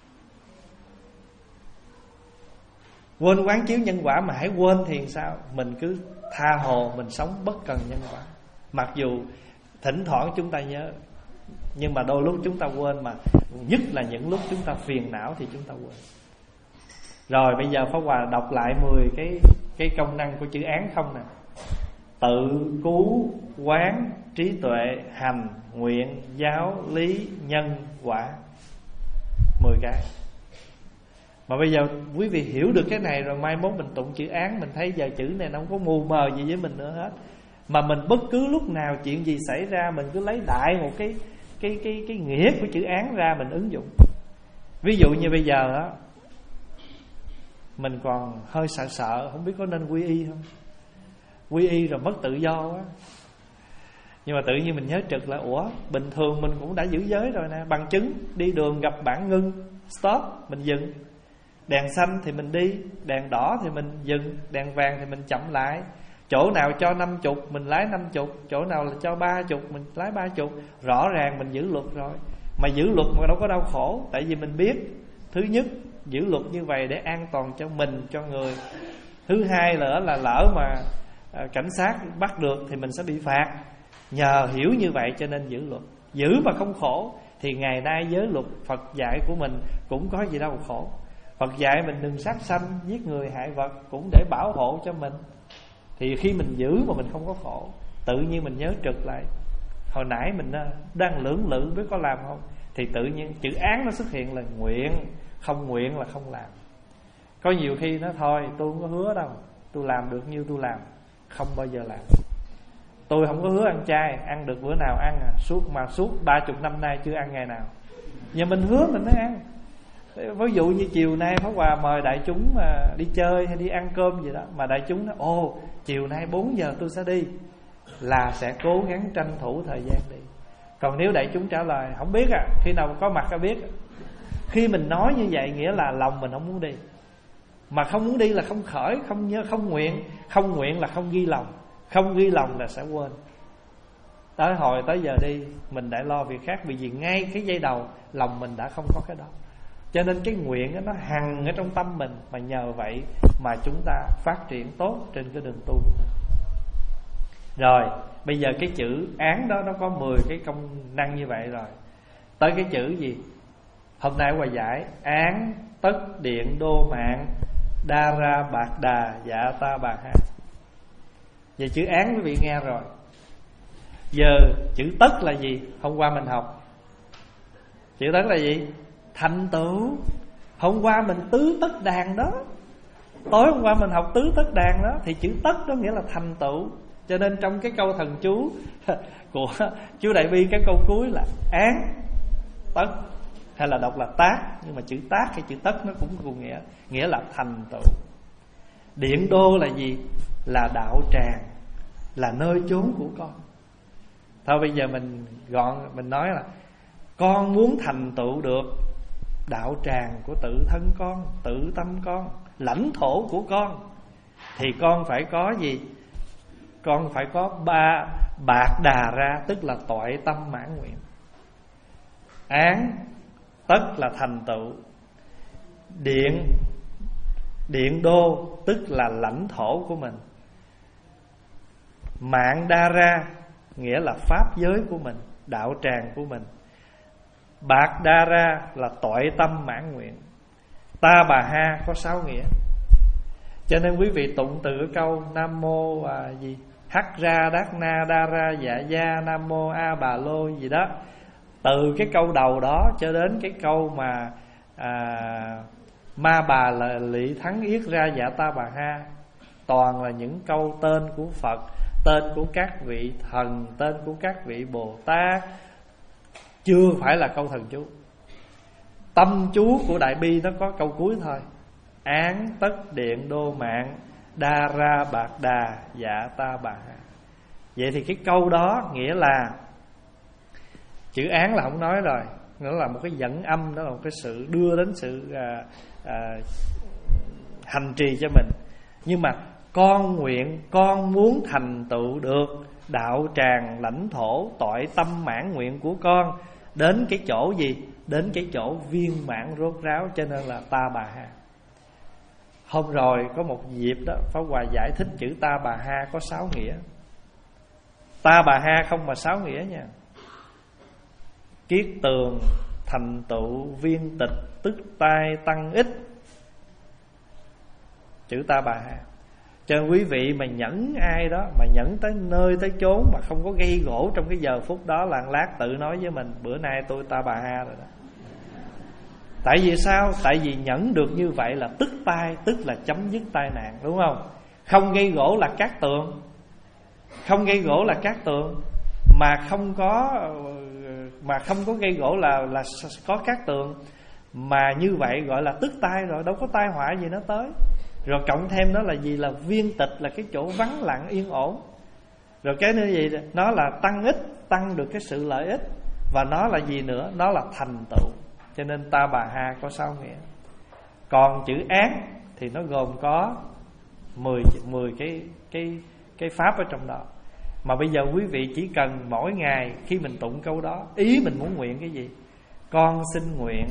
Quên quán chiếu nhân quả, mà hãy quên thì sao? Mình cứ tha hồ, mình sống bất cần nhân quả. Mặc dù thỉnh thoảng chúng ta nhớ, nhưng mà đôi lúc chúng ta quên. Mà nhất là những lúc chúng ta phiền não thì chúng ta quên. Rồi bây giờ Pháp Hòa đọc lại mười cái cái công năng của chữ án không nè. Tự, cứu, quán, trí tuệ, hành, nguyện, giáo, lý, nhân, quả. Mười cái. Mà bây giờ quý vị hiểu được cái này rồi, mai mốt mình tụng chữ án, mình thấy giờ chữ này nó không có mù mờ gì với mình nữa hết. Mà mình bất cứ lúc nào chuyện gì xảy ra, mình cứ lấy đại một cái cái cái cái nghĩa của chữ án ra mình ứng dụng. Ví dụ như bây giờ đó, mình còn hơi sợ sợ, không biết có nên quy y không? Quy y rồi mất tự do quá. Nhưng mà tự nhiên mình nhớ trực là ủa, bình thường mình cũng đã giữ giới rồi nè. Bằng chứng đi đường gặp bản ngưng, stop, mình dừng. Đèn xanh thì mình đi, đèn đỏ thì mình dừng, đèn vàng thì mình chậm lại. Chỗ nào cho năm chục mình lái năm chục, chỗ nào là cho ba chục mình lái ba chục. Rõ ràng mình giữ luật rồi. Mà giữ luật mà đâu có đau khổ. Tại vì mình biết, thứ nhất, giữ luật như vậy để an toàn cho mình, cho người. Thứ hai là, là lỡ mà à, cảnh sát bắt được thì mình sẽ bị phạt. Nhờ hiểu như vậy cho nên giữ luật. Giữ mà không khổ thì ngày nay giới luật Phật dạy của mình cũng có gì đâu khổ. Phật dạy mình đừng sát sanh, giết người hại vật, cũng để bảo hộ cho mình. Thì khi mình giữ mà mình không có khổ, tự nhiên mình nhớ trực lại hồi nãy mình đang lưỡng lự biết có làm không. Thì tự nhiên chữ án nó xuất hiện là nguyện. Không nguyện là không làm. Có nhiều khi nó thôi tôi không có hứa đâu, tôi làm được như tôi làm, không bao giờ làm. Tôi không có hứa ăn chay, ăn được bữa nào ăn à. Suốt mà suốt ba chục năm nay chưa ăn ngày nào. Nhưng mình hứa mình mới ăn. Ví dụ như chiều nay Pháp Hòa mời đại chúng mà đi chơi hay đi ăn cơm gì đó, mà đại chúng nói ồ chiều nay bốn giờ tôi sẽ đi, là sẽ cố gắng tranh thủ thời gian đi. Còn nếu đại chúng trả lời không biết à, khi nào có mặt có biết. Khi mình nói như vậy nghĩa là lòng mình không muốn đi. Mà không muốn đi là không khởi, không nhớ, không nguyện. Không nguyện là không ghi lòng. Không ghi lòng là sẽ quên. Tới hồi tới giờ đi mình đã lo việc khác. Vì vì ngay cái giây đầu lòng mình đã không có cái đó. Cho nên cái nguyện đó, nó hằng ở trong tâm mình. Mà nhờ vậy mà chúng ta phát triển tốt trên cái đường tu của mình. Rồi bây giờ cái chữ án đó nó có mười cái công năng như vậy rồi. Tới cái chữ gì? Hôm nay Hòa giải án, tất, điện, đô, mạng, đa ra, bạc đà, dạ ta bà ha. Về chữ án quý vị nghe rồi. Giờ chữ tất là gì? Hôm qua mình học chữ tất là gì? Thành tựu. Hôm qua mình tứ tất đàn đó. Tối hôm qua mình học tứ tất đàn đó. Thì chữ tất đó nghĩa là thành tựu. Cho nên trong cái câu thần chú của chú Đại Bi, cái câu cuối là án, tất, hay là đọc là tác. Nhưng mà chữ tác hay chữ tất nó cũng cùng nghĩa. Nghĩa là thành tựu. Điện đô là gì? Là đạo tràng, là nơi chốn của con. Thôi bây giờ mình gọn, mình nói là con muốn thành tựu được đạo tràng của tự thân con, tự tâm con, lãnh thổ của con, thì con phải có gì? Con phải có ba bạc đà ra, tức là toại tâm mãn nguyện. Án, tất là thành tựu. Điện, điện đô tức là lãnh thổ của mình. Mạng đa ra nghĩa là pháp giới của mình, đạo tràng của mình. Bạc đa ra là toại tâm mãn nguyện. Ta bà ha có sáu nghĩa. Cho nên quý vị tụng từ cái câu Nam mô à, gì Hắc ra đát na đa ra dạ gia Nam mô a bà lô gì đó. Từ cái câu đầu đó cho đến cái câu mà à, ma bà là lị thắng yết ra dạ ta bà ha, toàn là những câu tên của Phật, tên của các vị thần, tên của các vị Bồ Tát, chưa phải là câu thần chú. Tâm chú của Đại Bi nó có câu cuối thôi. Án, tất, điện, đô, mạng, đa ra, bạc đà, dạ ta bà ha. Vậy thì cái câu đó nghĩa là chữ án là không nói rồi, nó là một cái dẫn âm, nó là một cái sự đưa đến sự à, à, hành trì cho mình. Nhưng mà con nguyện, con muốn thành tựu được đạo tràng lãnh thổ toại tâm mãn nguyện của con đến cái chỗ gì? Đến cái chỗ viên mãn rốt ráo, cho nên là ta bà ha. Hôm rồi có một dịp đó Pháp Hòa giải thích chữ ta bà ha có sáu nghĩa. Ta bà ha không mà sáu nghĩa nha. Kiết tường, thành tựu, viên tịch, tức tai, tăng ích. Chữ ta bà ha. Cho nên quý vị mà nhẫn ai đó, mà nhẫn tới nơi tới chốn mà không có gây gỗ trong cái giờ phút đó, là lát tự nói với mình bữa nay tôi ta bà ha rồi đó. Tại vì sao? Tại vì nhẫn được như vậy là tức tai, tức là chấm dứt tai nạn, đúng không? Không gây gỗ là cát tường. Không gây gỗ là cát tường. Mà không có Mà không có gây gỗ là, là có cát tường. Mà như vậy gọi là tức tai rồi, đâu có tai họa gì nó tới. Rồi cộng thêm đó là gì? Là viên tịch, là cái chỗ vắng lặng yên ổn. Rồi cái nữa gì? Nó là tăng ích, tăng được cái sự lợi ích. Và nó là gì nữa? Nó là thành tựu. Cho nên ta bà ha có sáu nghĩa. Còn chữ án thì nó gồm có mười, mười cái, cái, cái pháp ở trong đó. Mà bây giờ quý vị chỉ cần mỗi ngày khi mình tụng câu đó, ý mình muốn nguyện cái gì? Con xin nguyện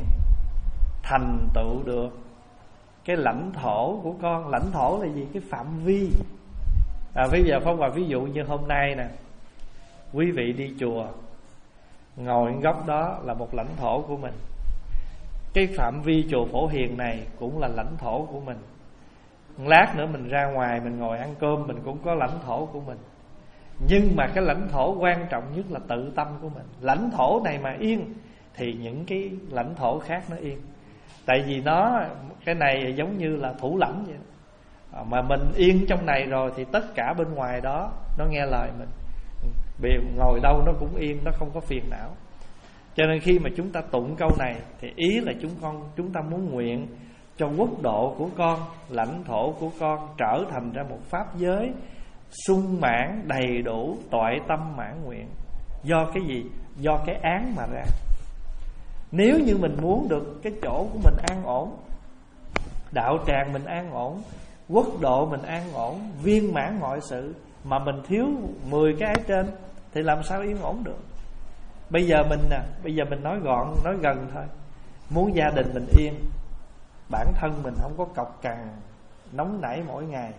thành tựu được cái lãnh thổ của con. Lãnh thổ là gì? Cái phạm vi. à, Bây giờ Phong vào ví dụ như hôm nay nè, quý vị đi chùa, ngồi góc đó là một lãnh thổ của mình. Cái phạm vi chùa Phổ Hiền này cũng là lãnh thổ của mình. Lát nữa mình ra ngoài mình ngồi ăn cơm, mình cũng có lãnh thổ của mình. Nhưng mà cái lãnh thổ quan trọng nhất là tự tâm của mình. Lãnh thổ này mà yên thì những cái lãnh thổ khác nó yên. Tại vì nó, cái này giống như là thủ lãnh vậy. Mà mình yên trong này rồi thì tất cả bên ngoài đó nó nghe lời mình. Vì ngồi đâu nó cũng yên, nó không có phiền não. Cho nên khi mà chúng ta tụng câu này thì ý là chúng con chúng ta muốn nguyện cho quốc độ của con, lãnh thổ của con trở thành ra một pháp giới sung mãn, đầy đủ, toại tâm mãn nguyện. Do cái gì? Do cái án mà ra. Nếu như mình muốn được cái chỗ của mình an ổn, đạo tràng mình an ổn, quốc độ mình an ổn, viên mãn mọi sự, mà mình thiếu mười cái ái trên thì làm sao yên ổn được? Bây giờ mình nè, bây giờ mình nói gọn, nói gần thôi. Muốn gia đình mình yên, bản thân mình không có cọc cằn nóng nảy mỗi ngày,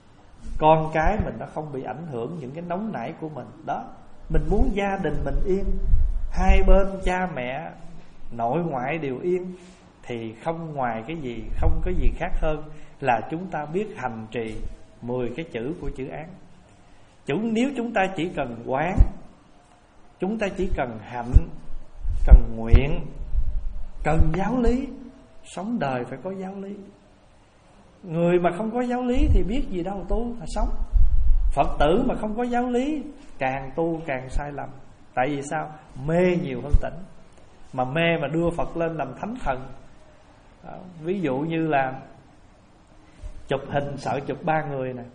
con cái mình nó không bị ảnh hưởng những cái nóng nảy của mình đó. Mình muốn gia đình mình yên, hai bên cha mẹ nội ngoại đều yên, thì không ngoài cái gì, không có gì khác hơn là chúng ta biết hành trì mười cái chữ của chữ án. Chúng nếu chúng ta chỉ cần quán, chúng ta chỉ cần hạnh, cần nguyện, cần giáo lý. Sống đời phải có giáo lý. Người mà không có giáo lý thì biết gì đâu tu mà sống. Phật tử mà không có giáo lý càng tu càng sai lầm. Tại vì sao? Mê nhiều hơn tỉnh. Mà mê mà đưa Phật lên làm thánh thần. Đó. Ví dụ như là chụp hình sợ chụp ba người nè,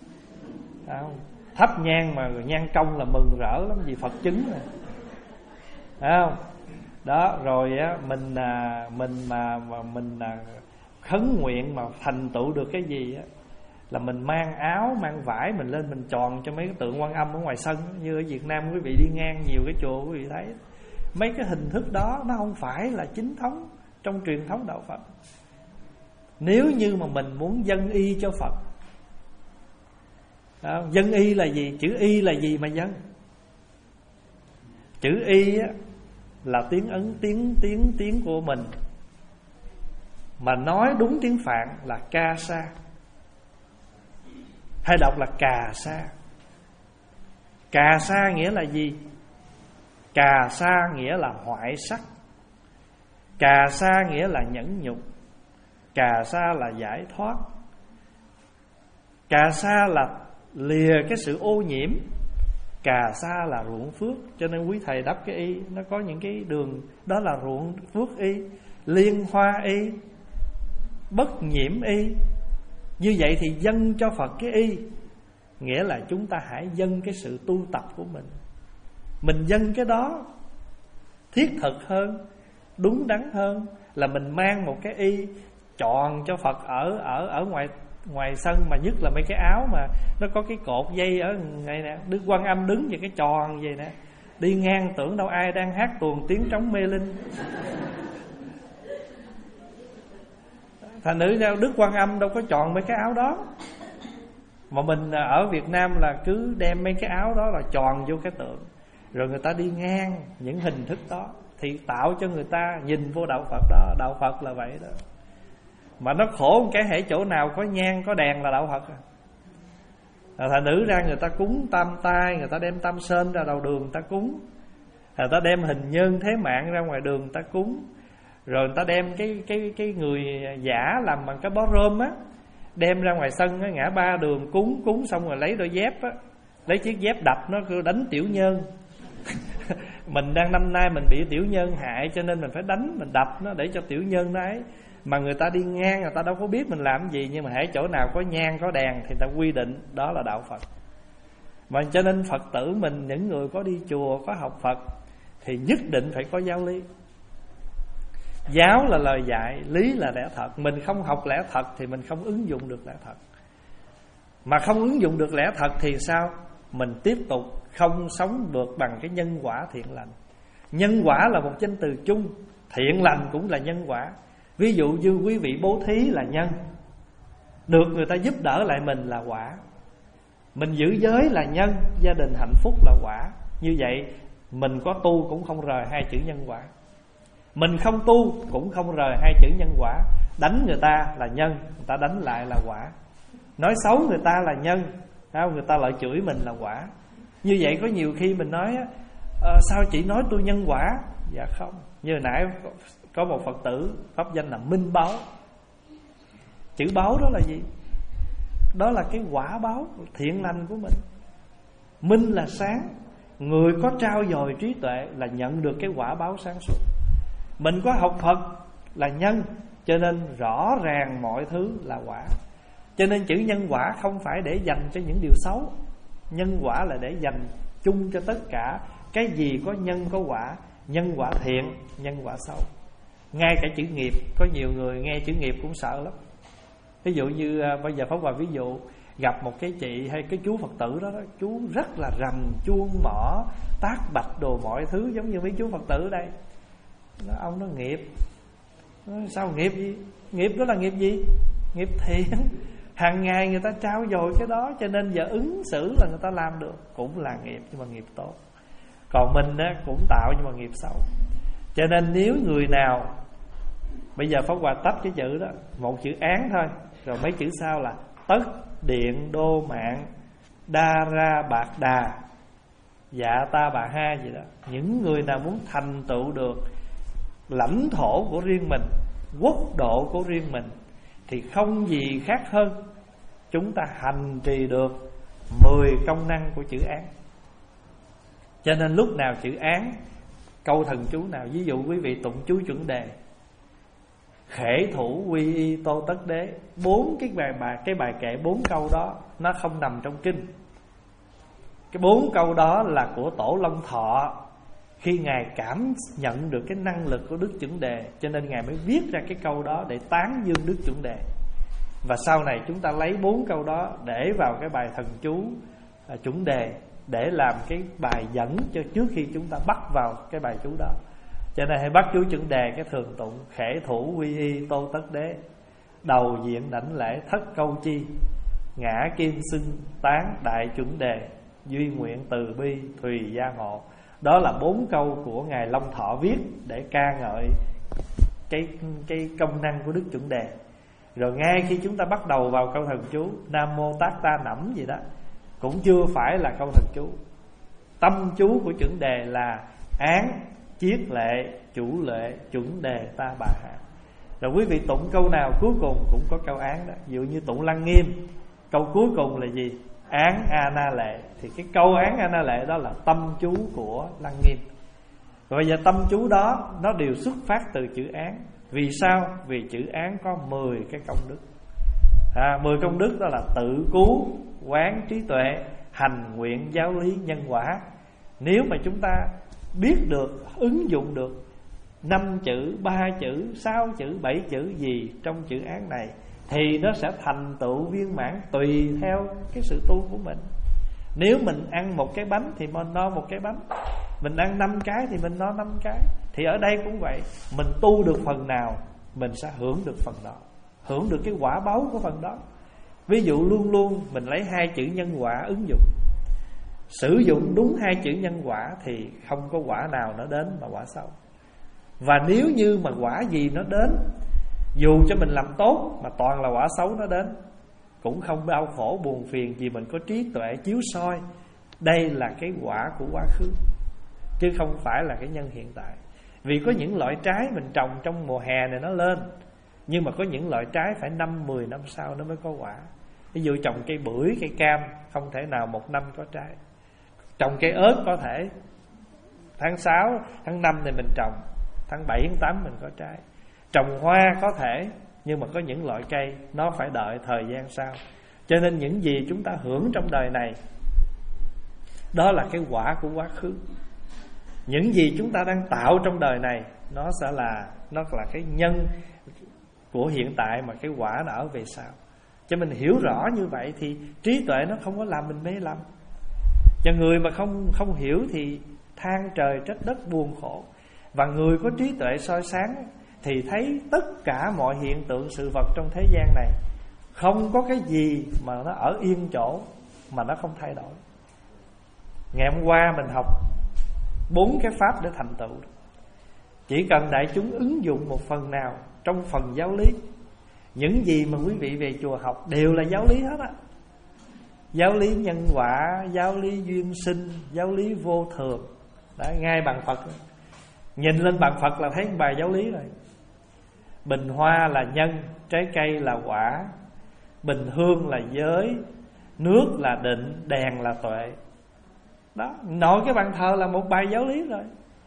thắp nhang mà nhang công là mừng rỡ lắm vì Phật chứng nè, thấy không? Đó, rồi á mình à, mình mà, mà mình à, khấn nguyện mà thành tựu được cái gì á, là mình mang áo, mang vải mình lên mình tròn cho mấy cái tượng Quan Âm ở ngoài sân. Như ở Việt Nam quý vị đi ngang nhiều cái chùa quý vị thấy mấy cái hình thức đó nó không phải là chính thống trong truyền thống đạo Phật. Nếu như mà mình muốn dâng y cho Phật, đó, dâng y là gì? Chữ y là gì mà dâng? Chữ y á, là tiếng Ấn, tiếng tiếng tiếng của mình, mà nói đúng tiếng Phạn là ca sa, hay đọc là cà sa. Cà sa nghĩa là gì? Cà sa nghĩa là hoại sắc, cà sa nghĩa là nhẫn nhục, cà sa là giải thoát, cà sa là lìa cái sự ô nhiễm, cà sa là ruộng phước. Cho nên quý thầy đắp cái y, nó có những cái đường đó là ruộng phước y, liên hoa y, bất nhiễm y. Như vậy thì dâng cho Phật cái y, nghĩa là chúng ta hãy dâng cái sự tu tập của mình. Mình dâng cái đó thiết thực hơn, đúng đắn hơn là mình mang một cái y tròn cho Phật ở ở ở ngoài ngoài sân, mà nhất là mấy cái áo mà nó có cái cột dây ở này nè, Đức Quan Âm đứng về cái tròn vậy nè, đi ngang tưởng đâu ai đang hát tuồng tiếng trống mê linh. Thành nữ đâu Đức Quan Âm đâu có chọn mấy cái áo đó. Mà mình ở Việt Nam là cứ đem mấy cái áo đó là tròn vô cái tượng, rồi người ta đi ngang những hình thức đó thì tạo cho người ta nhìn vô đạo Phật đó. Đạo Phật là vậy đó. Mà nó khổ một cái hễ chỗ nào có nhang có đèn là đạo Phật. Thành nữ ra người ta cúng tam tai, người ta đem tam sên ra đầu đường người ta cúng, người ta đem hình nhân thế mạng ra ngoài đường người ta cúng, rồi người ta đem cái cái cái người giả làm bằng cái bó rơm á, đem ra ngoài sân á, ngã ba đường cúng, cúng xong rồi lấy đôi dép á, lấy chiếc dép đập nó kêu đánh tiểu nhân. Mình đang năm nay mình bị tiểu nhân hại, cho nên mình phải đánh, mình đập nó để cho tiểu nhân nó ấy. Mà người ta đi ngang người ta đâu có biết mình làm gì, nhưng mà hễ chỗ nào có nhang có đèn thì người ta quy định đó là đạo Phật. Mà cho nên Phật tử mình, những người có đi chùa, có học Phật thì nhất định phải có giáo lý. Giáo là lời dạy, lý là lẽ thật. Mình không học lẽ thật thì mình không ứng dụng được lẽ thật. Mà không ứng dụng được lẽ thật thì sao? Mình tiếp tục không sống được bằng cái nhân quả thiện lành. Nhân quả là một danh từ chung, thiện lành cũng là nhân quả. Ví dụ như quý vị bố thí là nhân, được người ta giúp đỡ lại mình là quả. Mình giữ giới là nhân, gia đình hạnh phúc là quả. Như vậy mình có tu cũng không rời hai chữ nhân quả. Mình không tu cũng không rời hai chữ nhân quả. Đánh người ta là nhân, người ta đánh lại là quả. Nói xấu người ta là nhân, người ta lại chửi mình là quả. Như vậy có nhiều khi mình nói à, sao chị nói tôi nhân quả? Dạ không. Như hồi nãy có một Phật tử pháp danh là Minh Báo. Chữ báo đó là gì? Đó là cái quả báo thiện lành của mình. Minh là sáng, người có trao dồi trí tuệ là nhận được cái quả báo sáng suốt. Mình có học Phật là nhân, cho nên rõ ràng mọi thứ là quả. Cho nên chữ nhân quả không phải để dành cho những điều xấu. Nhân quả là để dành chung cho tất cả. Cái gì có nhân có quả, nhân quả thiện, nhân quả xấu. Ngay cả chữ nghiệp, có nhiều người nghe chữ nghiệp cũng sợ lắm. Ví dụ như bây giờ Pháp Hòa ví dụ gặp một cái chị hay cái chú Phật tử đó, đó chú rất là rầm chuông mỏ, tác bạch đồ mọi thứ, giống như mấy chú Phật tử ở đây. Nó, ông nó nghiệp. Nó, sao nghiệp gì? Nghiệp đó là nghiệp gì? Nghiệp thiện. Hàng ngày người ta trao dồi cái đó, cho nên giờ ứng xử là người ta làm được, cũng là nghiệp nhưng mà nghiệp tốt. Còn mình á, cũng tạo nhưng mà nghiệp xấu. Cho nên nếu người nào, bây giờ Pháp Hòa tách cái chữ đó, một chữ án thôi, rồi mấy chữ sau là tất, điện, đô, mạng, đa, ra, bạc, đà, dạ, ta, bà, ha gì đó. Những người nào muốn thành tựu được lãnh thổ của riêng mình, quốc độ của riêng mình, thì không gì khác hơn chúng ta hành trì được mười công năng của chữ án. Cho nên lúc nào chữ án, câu thần chú nào, ví dụ quý vị tụng chú chuẩn đề khể thủ quy y tô tất đế, bốn cái bài bài cái bài kệ bốn câu đó nó không nằm trong kinh. Cái bốn câu đó là của Tổ Long Thọ, khi Ngài cảm nhận được cái năng lực của Đức Chuẩn Đề, cho nên Ngài mới viết ra cái câu đó để tán dương Đức Chuẩn Đề. Và sau này chúng ta lấy bốn câu đó để vào cái bài thần chú à, Chuẩn Đề, để làm cái bài dẫn cho trước khi chúng ta bắt vào cái bài chú đó. Cho nên hãy bắt chú Chuẩn Đề cái thường tụng khể thủ quy y tô tất đế, đầu diện đảnh lễ thất câu chi, ngã kim xưng tán đại Chuẩn Đề, duy nguyện từ bi thùy gia hộ. Đó là bốn câu của Ngài Long Thọ viết để ca ngợi cái, cái công năng của Đức Chuẩn Đề. Rồi ngay khi chúng ta bắt đầu vào câu thần chú Nam Mô Tát Ta Nẫm gì đó, cũng chưa phải là câu thần chú. Tâm chú của Chuẩn Đề là án, chiết lệ, chủ lệ, Chuẩn Đề ta bà hạ. Rồi quý vị tụng câu nào cuối cùng cũng có câu án đó. Ví dụ như tụng Lăng Nghiêm, câu cuối cùng là gì? Án A Na Lệ. Thì cái câu án A Na Lệ đó là tâm chú của Lăng Nghiêm. Rồi bây giờ tâm chú đó nó đều xuất phát từ chữ án. Vì sao? Vì chữ án có mười cái công đức. à, mười công đức đó là tự cứu, quán trí tuệ, hành nguyện, giáo lý, nhân quả. Nếu mà chúng ta biết được, ứng dụng được năm chữ, ba chữ, sáu chữ, bảy chữ gì trong chữ án này, thì nó sẽ thành tựu viên mãn tùy theo cái sự tu của mình. Nếu mình ăn một cái bánh thì mình no một cái bánh, mình ăn năm cái thì mình no năm cái. Thì ở đây cũng vậy, mình tu được phần nào mình sẽ hưởng được phần đó, hưởng được cái quả báo của phần đó. Ví dụ luôn luôn mình lấy hai chữ nhân quả ứng dụng, sử dụng đúng hai chữ nhân quả thì không có quả nào nó đến mà quả xấu. Và nếu như mà quả gì nó đến, dù cho mình làm tốt mà toàn là quả xấu nó đến, cũng không đau khổ buồn phiền, vì mình có trí tuệ chiếu soi. Đây là cái quả của quá khứ, chứ không phải là cái nhân hiện tại. Vì có những loại trái mình trồng trong mùa hè này nó lên, nhưng mà có những loại trái phải năm, mười năm sau nó mới có quả. Ví dụ trồng cây bưởi, cây cam, không thể nào một năm có trái. Trồng cây ớt có thể tháng sáu, tháng năm này mình trồng, tháng bảy, tháng tám mình có trái. Trồng hoa có thể, nhưng mà có những loại cây nó phải đợi thời gian sau. Cho nên những gì chúng ta hưởng trong đời này Đó là cái quả của quá khứ. Những gì chúng ta đang tạo trong đời này, nó sẽ là Nó là cái nhân của hiện tại, mà cái quả nó ở về sau. Cho mình hiểu rõ như vậy thì trí tuệ nó không có làm mình mê lầm. Cho người mà không không hiểu thì than trời trách đất buồn khổ. Và người có trí tuệ soi sáng thì thấy tất cả mọi hiện tượng sự vật trong thế gian này không có cái gì mà nó ở yên chỗ mà nó không thay đổi. Ngày hôm qua mình học bốn cái pháp để thành tựu. Chỉ cần đại chúng ứng dụng một phần nào trong phần giáo lý, những gì mà quý vị về chùa học đều là giáo lý hết á. Giáo lý nhân quả, giáo lý duyên sinh, giáo lý vô thường. Đó, ngay bằng Phật, nhìn lên bằng Phật là thấy một bài giáo lý rồi. Bình hoa là nhân, trái cây là quả, bình hương là giới, nước là định, đèn là tuệ. Đó, nội cái bàn thờ là một bài giáo lý rồi.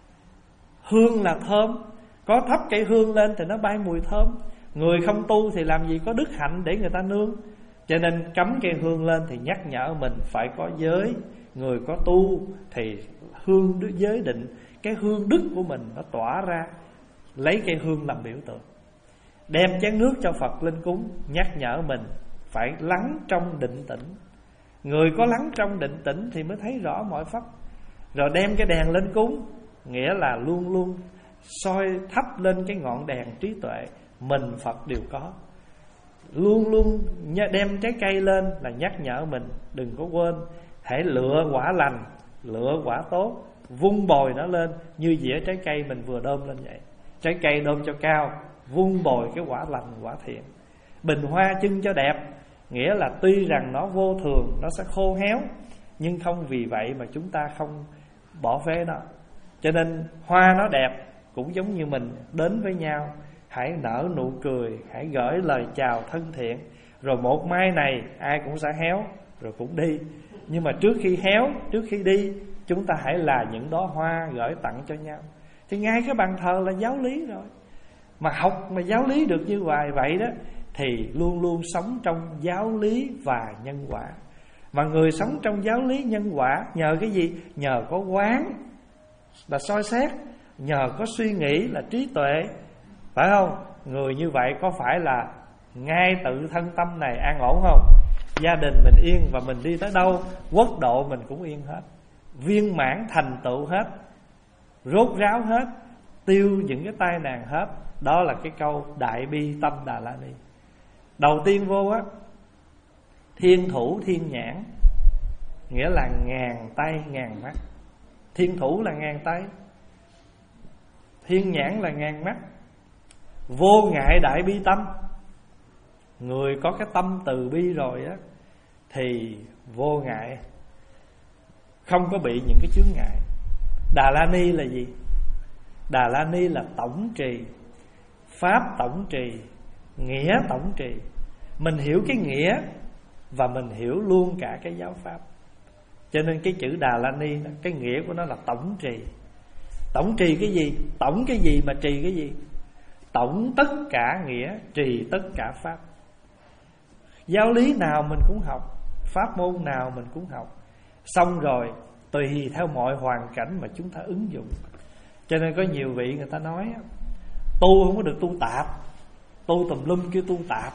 Hương là thơm, có thắp cây hương lên thì nó bay mùi thơm. Người không tu thì làm gì có đức hạnh để người ta nương. Cho nên cắm cây hương lên thì nhắc nhở mình phải có giới. Người có tu thì hương đức giới định, cái hương đức của mình nó tỏa ra. Lấy cây hương làm biểu tượng, đem chén nước cho Phật lên cúng, nhắc nhở mình phải lắng trong định tĩnh. Người có lắng trong định tĩnh thì mới thấy rõ mọi pháp. Rồi đem cái đèn lên cúng, nghĩa là luôn luôn soi thắp lên cái ngọn đèn trí tuệ. Mình Phật đều có. Luôn luôn đem trái cây lên là nhắc nhở mình đừng có quên, hãy lựa quả lành, lựa quả tốt, vun bồi nó lên như dĩa trái cây mình vừa đơm lên vậy. Trái cây đơm cho cao, vun bồi cái quả lành, quả thiện. Bình hoa trưng cho đẹp, nghĩa là tuy rằng nó vô thường, nó sẽ khô héo, nhưng không vì vậy mà chúng ta không bỏ phế nó. Cho nên hoa nó đẹp cũng giống như mình đến với nhau, hãy nở nụ cười, hãy gửi lời chào thân thiện. Rồi một mai này ai cũng sẽ héo rồi cũng đi. Nhưng mà trước khi héo, trước khi đi, chúng ta hãy là những đóa hoa gửi tặng cho nhau. Thì ngay cái bàn thờ là giáo lý rồi. Mà học mà giáo lý được như vậy vậy đó thì luôn luôn sống trong giáo lý và nhân quả. Mà người sống trong giáo lý nhân quả nhờ cái gì? Nhờ có quán là soi xét, nhờ có suy nghĩ là trí tuệ, phải không? Người như vậy có phải là ngay tự thân tâm này an ổn không? Gia đình mình yên và mình đi tới đâu, quốc độ mình cũng yên hết, viên mãn thành tựu hết, rốt ráo hết, tiêu những cái tai nạn hết. Đó là cái câu Đại Bi Tâm Đà La Ni. Đầu tiên vô á, thiên thủ thiên nhãn, nghĩa là ngàn tay ngàn mắt. Thiên thủ là ngàn tay, thiên nhãn là ngàn mắt. Vô ngại đại bi tâm, người có cái tâm từ bi rồi á thì vô ngại, không có bị những cái chướng ngại. Đà La Ni là gì? Đà La Ni là tổng trì, pháp tổng trì, nghĩa tổng trì. Mình hiểu cái nghĩa và mình hiểu luôn cả cái giáo pháp. Cho nên cái chữ Đà La Ni, cái nghĩa của nó là tổng trì. Tổng trì cái gì? Tổng cái gì mà trì cái gì? Tổng tất cả nghĩa, trì tất cả pháp. Giáo lý nào mình cũng học, pháp môn nào mình cũng học. Xong rồi tùy theo mọi hoàn cảnh mà chúng ta ứng dụng. Cho nên có nhiều vị người ta nói tu không có được tu tạp, tu tùm lum kêu tu tạp.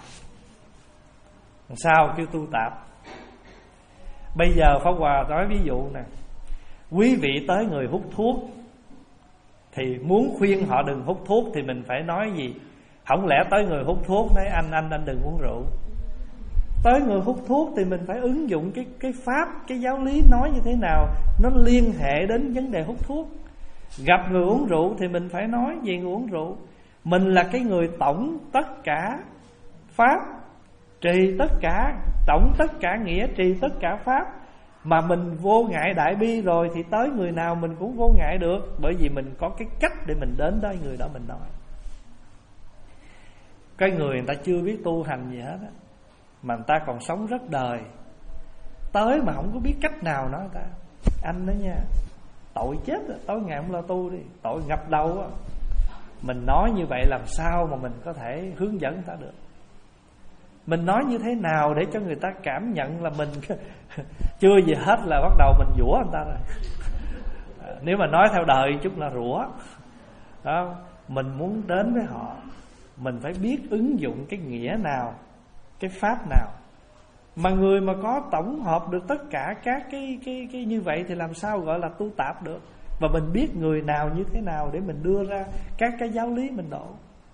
Sao kêu tu tạp? Bây giờ Pháp Hòa nói ví dụ nè, quý vị tới người hút thuốc thì muốn khuyên họ đừng hút thuốc thì mình phải nói gì? Không lẽ tới người hút thuốc nói anh anh anh đừng uống rượu. Tới người hút thuốc thì mình phải ứng dụng cái cái pháp, cái giáo lý nói như thế nào nó liên hệ đến vấn đề hút thuốc. Gặp người uống rượu thì mình phải nói về người uống rượu. Mình là cái người tổng tất cả pháp, trì tất cả, tổng tất cả nghĩa, trì tất cả pháp. Mà mình vô ngại đại bi rồi thì tới người nào mình cũng vô ngại được, bởi vì mình có cái cách để mình đến tới người đó mình nói. Cái người người ta chưa biết tu hành gì hết á, mà người ta còn sống rất đời, tới mà không có biết cách nào nói ta, anh đó nha, tội chết rồi, tối ngày không lo tu đi, tội ngập đầu á. Mình nói như vậy làm sao mà mình có thể hướng dẫn người ta được? Mình nói như thế nào để cho người ta cảm nhận là mình chưa gì hết là bắt đầu mình giũa người ta rồi. Nếu mà nói theo đời chút là rủa đó. Mình muốn đến với họ, mình phải biết ứng dụng cái nghĩa nào, cái pháp nào. Mà người mà có tổng hợp được tất cả các cái, cái, cái như vậy thì làm sao gọi là tu tạp được. Và mình biết người nào như thế nào để mình đưa ra các cái giáo lý mình độ.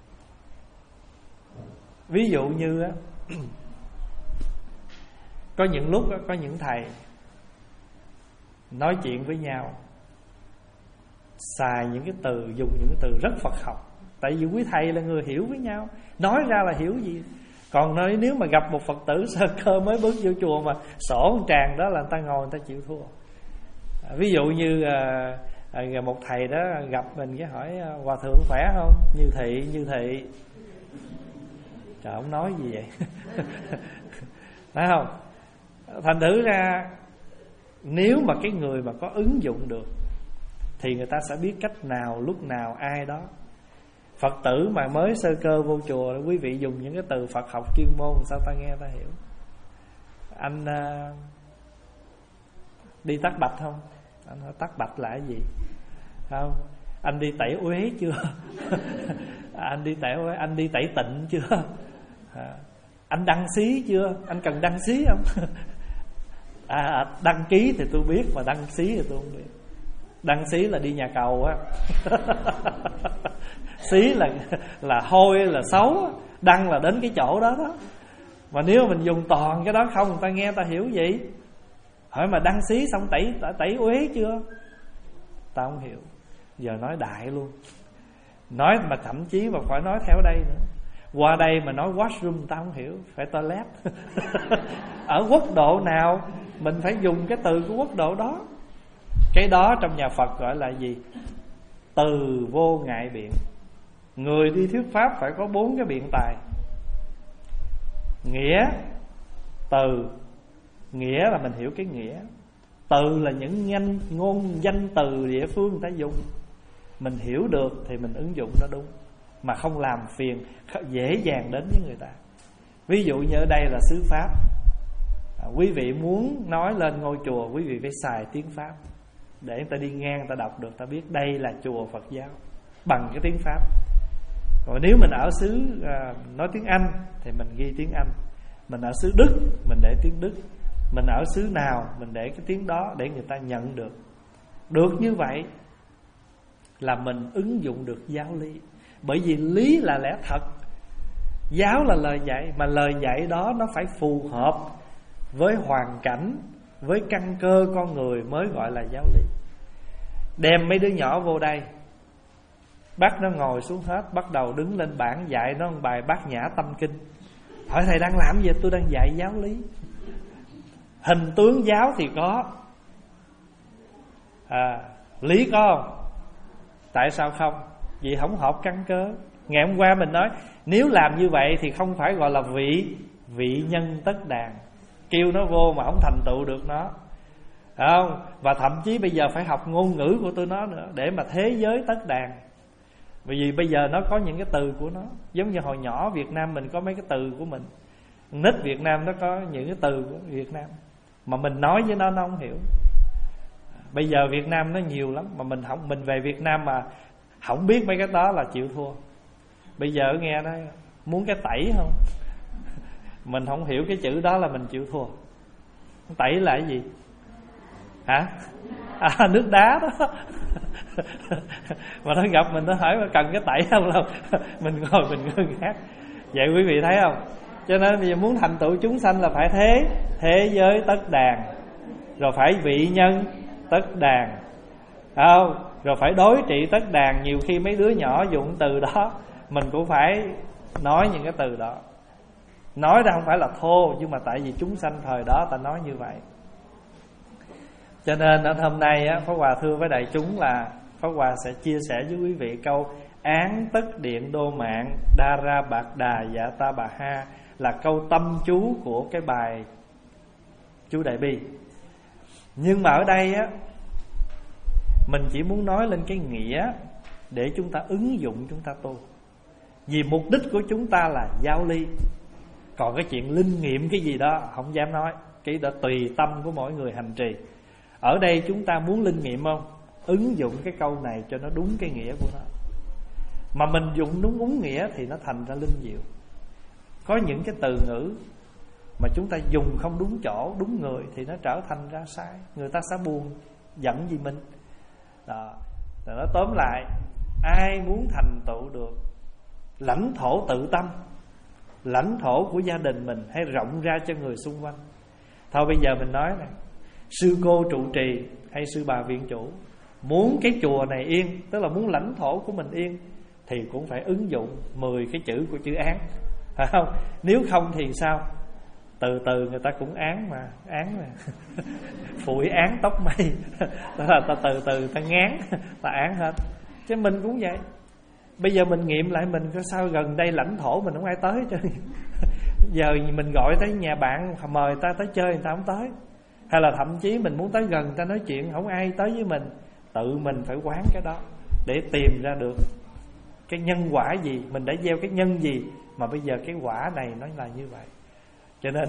Ví dụ như có những lúc có những thầy nói chuyện với nhau xài những cái từ, dùng những cái từ rất Phật học. Tại vì quý thầy là người hiểu với nhau, nói ra là hiểu gì. Còn nếu mà gặp một Phật tử sơ cơ mới bước vô chùa mà sổ một tràng đó là người ta ngồi người ta chịu thua. Ví dụ như à, à, một thầy đó gặp mình cái hỏi hòa thượng khỏe không? Như thị, như thị. Trời, ông nói gì vậy? Phải không? Thành thử ra nếu mà cái người mà có ứng dụng được thì người ta sẽ biết cách nào, lúc nào, ai đó. Phật tử mà mới sơ cơ vô chùa, quý vị dùng những cái từ Phật học chuyên môn sao ta nghe ta hiểu. Anh uh, đi tắt bạch không? Anh hỏi tắt bạch là cái gì? Không? Anh đi tẩy uế chưa? Anh đi tẩy uế, anh đi tẩy tịnh chưa? À, anh đăng xí chưa? Anh cần đăng xí không? À, đăng ký thì tôi biết, mà đăng xí thì tôi không biết. Đăng xí là đi nhà cầu á. Xí là là hôi là xấu, đăng là đến cái chỗ đó đó. Mà nếu mình dùng toàn cái đó không, người ta nghe người ta hiểu gì. Hỏi mà đăng xí xong tẩy tẩy uế chưa? Ta không hiểu. Giờ nói đại luôn. Nói mà thậm chí mà phải nói theo đây nữa. Qua đây mà nói washroom ta không hiểu, phải toilet. Ở quốc độ nào mình phải dùng cái từ của quốc độ đó. Cái đó trong nhà Phật gọi là gì? Từ vô ngại biện. Người đi thuyết pháp phải có bốn cái biện tài: nghĩa, từ. Nghĩa là mình hiểu cái nghĩa. Từ là những nhanh, ngôn danh từ địa phương người ta dùng. Mình hiểu được thì mình ứng dụng nó đúng, mà không làm phiền, dễ dàng đến với người ta. Ví dụ như ở đây là xứ Pháp, à, quý vị muốn nói lên ngôi chùa, quý vị phải xài tiếng Pháp để người ta đi ngang, người ta đọc được, ta biết đây là chùa Phật giáo bằng cái tiếng Pháp. Còn nếu mình ở xứ à, nói tiếng Anh thì mình ghi tiếng Anh. Mình ở xứ Đức mình để tiếng Đức. Mình ở xứ nào mình để cái tiếng đó để người ta nhận được. Được như vậy là mình ứng dụng được giáo lý. Bởi vì lý là lẽ thật, giáo là lời dạy, mà lời dạy đó nó phải phù hợp với hoàn cảnh, với căn cơ con người mới gọi là giáo lý. Đem mấy đứa nhỏ vô đây, bắt nó ngồi xuống hết, bắt đầu đứng lên bảng dạy nó một bài Bát Nhã Tâm Kinh. Hỏi thầy đang làm gì? Tôi đang dạy giáo lý. Hình tướng giáo thì có, à, lý có không? Tại sao không? Vì không hợp căn cơ. Ngày hôm qua mình nói nếu làm như vậy thì không phải gọi là vị vị nhân tất đàn. Kêu nó vô mà không thành tựu được nó, không? Và thậm chí bây giờ phải học ngôn ngữ của tụi nó nữa để mà thế giới tất đàn. Bởi vì bây giờ nó có những cái từ của nó. Giống như hồi nhỏ Việt Nam mình có mấy cái từ của mình. Nít Việt Nam nó có những cái từ của Việt Nam mà mình nói với nó nó không hiểu. Bây giờ Việt Nam nó nhiều lắm, mà mình không, mình về Việt Nam mà không biết mấy cái đó là chịu thua. Bây giờ nghe nói muốn cái tẩy không, mình không hiểu cái chữ đó là mình chịu thua. Tẩy là cái gì hả? À, nước đá đó. Mà nó gặp mình nó hỏi cần cái tẩy không đâu, mình ngồi mình ngơ ngác. Vậy quý vị thấy không? Cho nên bây giờ muốn thành tựu chúng sanh là phải thế thế giới tất đàn, rồi phải vị nhân tất đàn, không? Rồi phải đối trị tất đàn. Nhiều khi mấy đứa nhỏ dùng từ đó mình cũng phải nói những cái từ đó. Nói ra không phải là thô, nhưng mà tại vì chúng sanh thời đó ta nói như vậy. Cho nên hôm nay á, Pháp Hòa thưa với đại chúng là Pháp Hòa sẽ chia sẻ với quý vị câu án tất điện đô mạng đa ra bạc đà dạ ta bà ha, là câu tâm chú của cái bài chú Đại Bi. Nhưng mà ở đây á, mình chỉ muốn nói lên cái nghĩa để chúng ta ứng dụng, chúng ta tu. Vì mục đích của chúng ta là giáo lý. Còn cái chuyện linh nghiệm cái gì đó không dám nói, cái đó tùy tâm của mỗi người hành trì. Ở đây chúng ta muốn linh nghiệm không? Ứng dụng cái câu này cho nó đúng cái nghĩa của nó. Mà mình dùng đúng đúng nghĩa thì nó thành ra linh diệu. Có những cái từ ngữ mà chúng ta dùng không đúng chỗ, đúng người thì nó trở thành ra sai. Người ta sẽ buồn, giận vì mình. Đó. Rồi nó tóm lại, ai muốn thành tựu được lãnh thổ tự tâm, lãnh thổ của gia đình mình hay rộng ra cho người xung quanh. Thôi bây giờ mình nói này, sư cô trụ trì hay sư bà viện chủ muốn cái chùa này yên, tức là muốn lãnh thổ của mình yên, thì cũng phải ứng dụng mười cái chữ của chữ án, phải không? Nếu không thì sao? Từ từ người ta cũng án mà, án mà phủi án tóc mây. Đó là ta từ từ ta ngán, ta án hết. Chứ mình cũng vậy. Bây giờ mình nghiệm lại mình có sao gần đây lãnh thổ mình không ai tới chứ. Giờ mình gọi tới nhà bạn mời ta tới chơi, người ta không tới. Hay là thậm chí mình muốn tới gần người ta nói chuyện, không ai tới với mình. Tự mình phải quán cái đó để tìm ra được cái nhân quả gì, mình đã gieo cái nhân gì mà bây giờ cái quả này nó là như vậy. Cho nên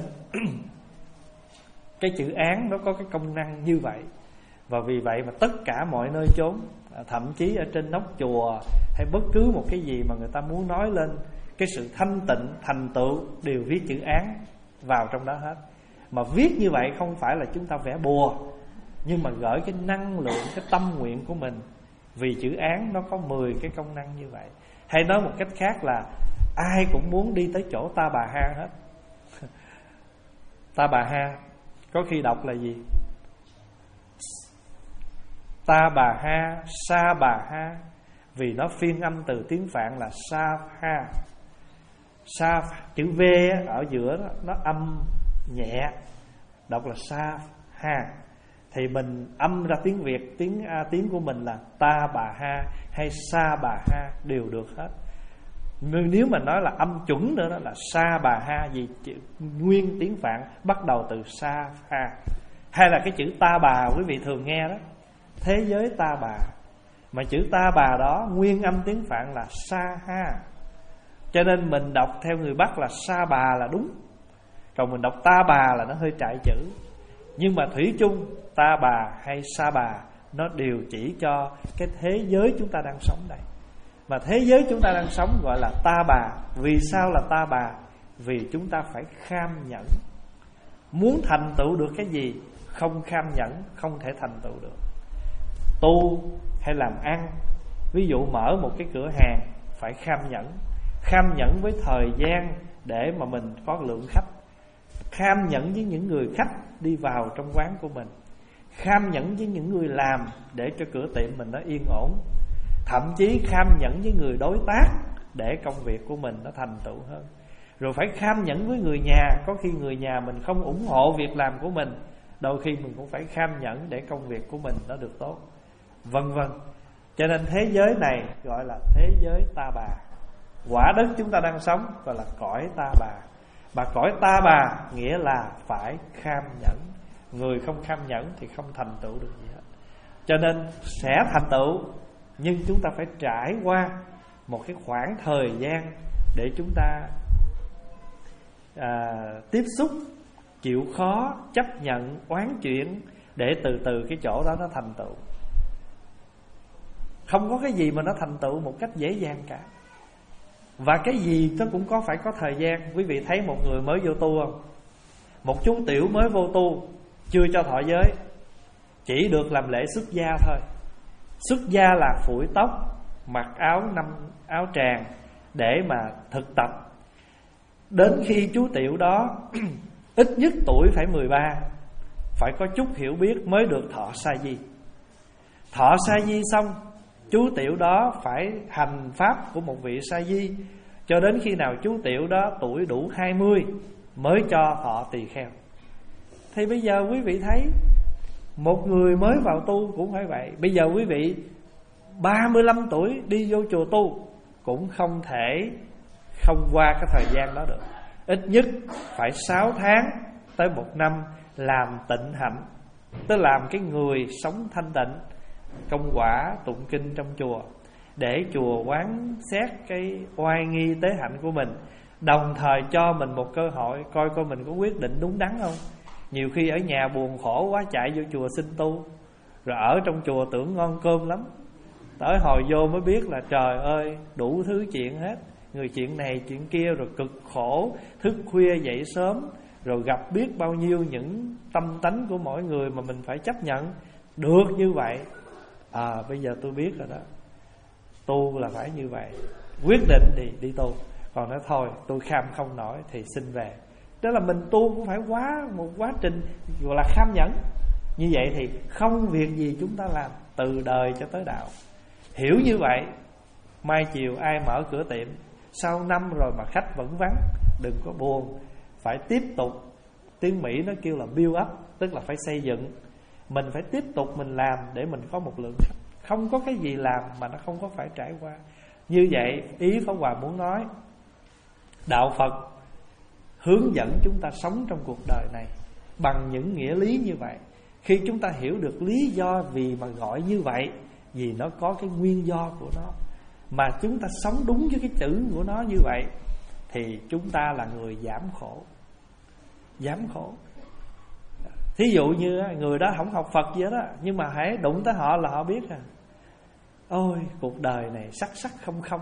cái chữ án nó có cái công năng như vậy. Và vì vậy mà tất cả mọi nơi chốn, thậm chí ở trên nóc chùa hay bất cứ một cái gì mà người ta muốn nói lên cái sự thanh tịnh, thành tựu, đều viết chữ án vào trong đó hết. Mà viết như vậy không phải là chúng ta vẽ bùa, nhưng mà gửi cái năng lượng, cái tâm nguyện của mình. Vì chữ án nó có mười cái công năng như vậy. Hay nói một cách khác là ai cũng muốn đi tới chỗ Ta Bà Ha hết. Ta Bà Ha có khi đọc là gì? Ta Bà Ha, Sa Bà Ha. Vì nó phiên âm từ tiếng Phạn là Sa Ha. Sa, chữ V ở giữa đó, nó âm nhẹ, đọc là Sa Ha. Thì mình âm ra tiếng Việt, tiếng à, tiếng của mình là Ta Bà Ha hay Sa Bà Ha đều được hết. Nếu mà nói là âm chuẩn nữa đó là Sa Bà Ha, vì chữ, nguyên tiếng Phạn bắt đầu từ Sa Ha. Hay là cái chữ Ta Bà quý vị thường nghe đó, thế giới Ta Bà. Mà chữ Ta Bà đó nguyên âm tiếng Phạn là Sa Ha. Cho nên mình đọc theo người Bắc là Sa Bà là đúng. Còn mình đọc Ta Bà là nó hơi trại chữ. Nhưng mà thủy chung Ta Bà hay Sa Bà nó đều chỉ cho cái thế giới chúng ta đang sống đây. Mà thế giới chúng ta đang sống gọi là Ta Bà. Vì sao là Ta Bà? Vì chúng ta phải kham nhẫn. Muốn thành tựu được cái gì không kham nhẫn không thể thành tựu được. Tu hay làm ăn, ví dụ mở một cái cửa hàng, phải kham nhẫn. Kham nhẫn với thời gian để mà mình có lượng khách. Kham nhẫn với những người khách đi vào trong quán của mình. Kham nhẫn với những người làm để cho cửa tiệm mình nó yên ổn. Thậm chí kham nhẫn với người đối tác để công việc của mình nó thành tựu hơn. Rồi phải kham nhẫn với người nhà. Có khi người nhà mình không ủng hộ việc làm của mình, đôi khi mình cũng phải kham nhẫn để công việc của mình nó được tốt, vân vân. Cho nên thế giới này gọi là thế giới Ta Bà. Quả đất chúng ta đang sống gọi là cõi Ta Bà. Mà cõi Ta Bà nghĩa là phải kham nhẫn. Người không kham nhẫn thì không thành tựu được gì hết. Cho nên sẽ thành tựu, nhưng chúng ta phải trải qua một cái khoảng thời gian để chúng ta à, tiếp xúc, chịu khó, chấp nhận, oán chuyển, để từ từ cái chỗ đó nó thành tựu. Không có cái gì mà nó thành tựu một cách dễ dàng cả. Và cái gì nó cũng có phải có thời gian. Quý vị thấy một người mới vô tu không? Một chú tiểu mới vô tu, chưa cho thọ giới, chỉ được làm lễ xuất gia thôi. Xuất gia là phủi tóc, mặc áo năm áo tràng để mà thực tập. Đến khi chú tiểu đó ít nhất tuổi phải mười ba, phải có chút hiểu biết mới được thọ sa di. Thọ sa di xong, chú tiểu đó phải hành pháp của một vị sa di cho đến khi nào chú tiểu đó tuổi đủ hai mươi mới cho thọ tỳ kheo. Thì bây giờ quý vị thấy một người mới vào tu cũng phải vậy. Bây giờ quý vị ba mươi lăm tuổi đi vô chùa tu cũng không thể không qua cái thời gian đó được. Ít nhất phải sáu tháng tới một năm làm tịnh hạnh, tức làm cái người sống thanh tịnh, công quả tụng kinh trong chùa, để chùa quán xét cái oai nghi tế hạnh của mình. Đồng thời cho mình một cơ hội coi coi mình có quyết định đúng đắn không. Nhiều khi ở nhà buồn khổ quá chạy vô chùa xin tu, rồi ở trong chùa tưởng ngon cơm lắm, tới hồi vô mới biết là trời ơi đủ thứ chuyện hết. Người chuyện này chuyện kia, rồi cực khổ, thức khuya dậy sớm, rồi gặp biết bao nhiêu những tâm tánh của mỗi người mà mình phải chấp nhận. Được như vậy, à bây giờ tôi biết rồi đó, tu là phải như vậy. Quyết định thì đi tu, còn nói thôi tôi kham không nổi thì xin về. Đó là mình tu cũng phải quá một quá trình gọi là kham nhẫn. Như vậy thì không việc gì chúng ta làm, từ đời cho tới đạo. Hiểu như vậy, mai chiều ai mở cửa tiệm sau năm rồi mà khách vẫn vắng, đừng có buồn, phải tiếp tục. Tiếng Mỹ nó kêu là build up, tức là phải xây dựng. Mình phải tiếp tục mình làm để mình có một lượng khách. Không có cái gì làm mà nó không có phải trải qua. Như vậy ý Pháp Hòa muốn nói, đạo Phật hướng dẫn chúng ta sống trong cuộc đời này bằng những nghĩa lý như vậy. Khi chúng ta hiểu được lý do vì mà gọi như vậy, vì nó có cái nguyên do của nó, mà chúng ta sống đúng với cái chữ của nó như vậy, thì chúng ta là người giảm khổ. Giảm khổ. Thí dụ như người đó không học Phật gì đó, nhưng mà hãy đụng tới họ là họ biết à, ôi cuộc đời này sắc sắc không không.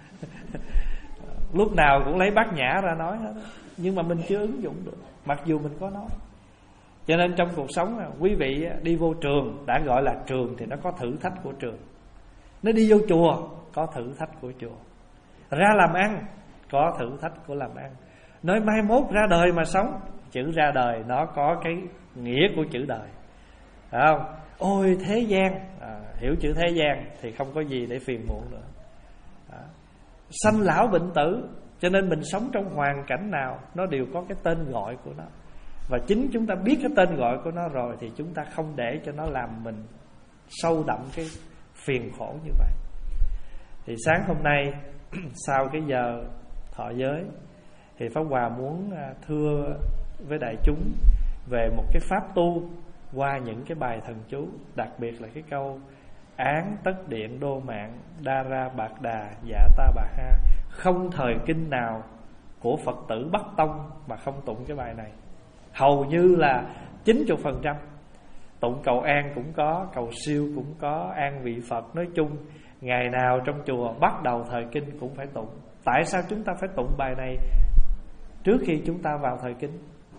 Lúc nào cũng lấy bát nhã ra nói hết, nhưng mà mình chưa ứng dụng được, mặc dù mình có nói. Cho nên trong cuộc sống, quý vị đi vô trường, đã gọi là trường thì nó có thử thách của trường. Nó đi vô chùa, có thử thách của chùa. Ra làm ăn, có thử thách của làm ăn. Nói mai mốt ra đời mà sống, chữ ra đời nó có cái nghĩa của chữ đời, phải không? Ôi thế gian, à, hiểu chữ thế gian thì không có gì để phiền muộn nữa. à, Sanh lão bệnh tử. Cho nên mình sống trong hoàn cảnh nào nó đều có cái tên gọi của nó. Và chính chúng ta biết cái tên gọi của nó rồi thì chúng ta không để cho nó làm mình sâu đậm cái phiền khổ như vậy. Thì sáng hôm nay sau cái giờ thọ giới thì Pháp Hòa muốn thưa với đại chúng về một cái pháp tu qua những cái bài thần chú, đặc biệt là cái câu án tất điện đô mạng đa ra bạc đà dạ ta bà ha. Không thời kinh nào của Phật tử Bắc Tông mà không tụng cái bài này. Hầu như là chín mươi phần trăm. Tụng cầu an cũng có, cầu siêu cũng có, an vị Phật. Nói chung ngày nào trong chùa bắt đầu thời kinh cũng phải tụng. Tại sao chúng ta phải tụng bài này trước khi chúng ta vào thời kinh?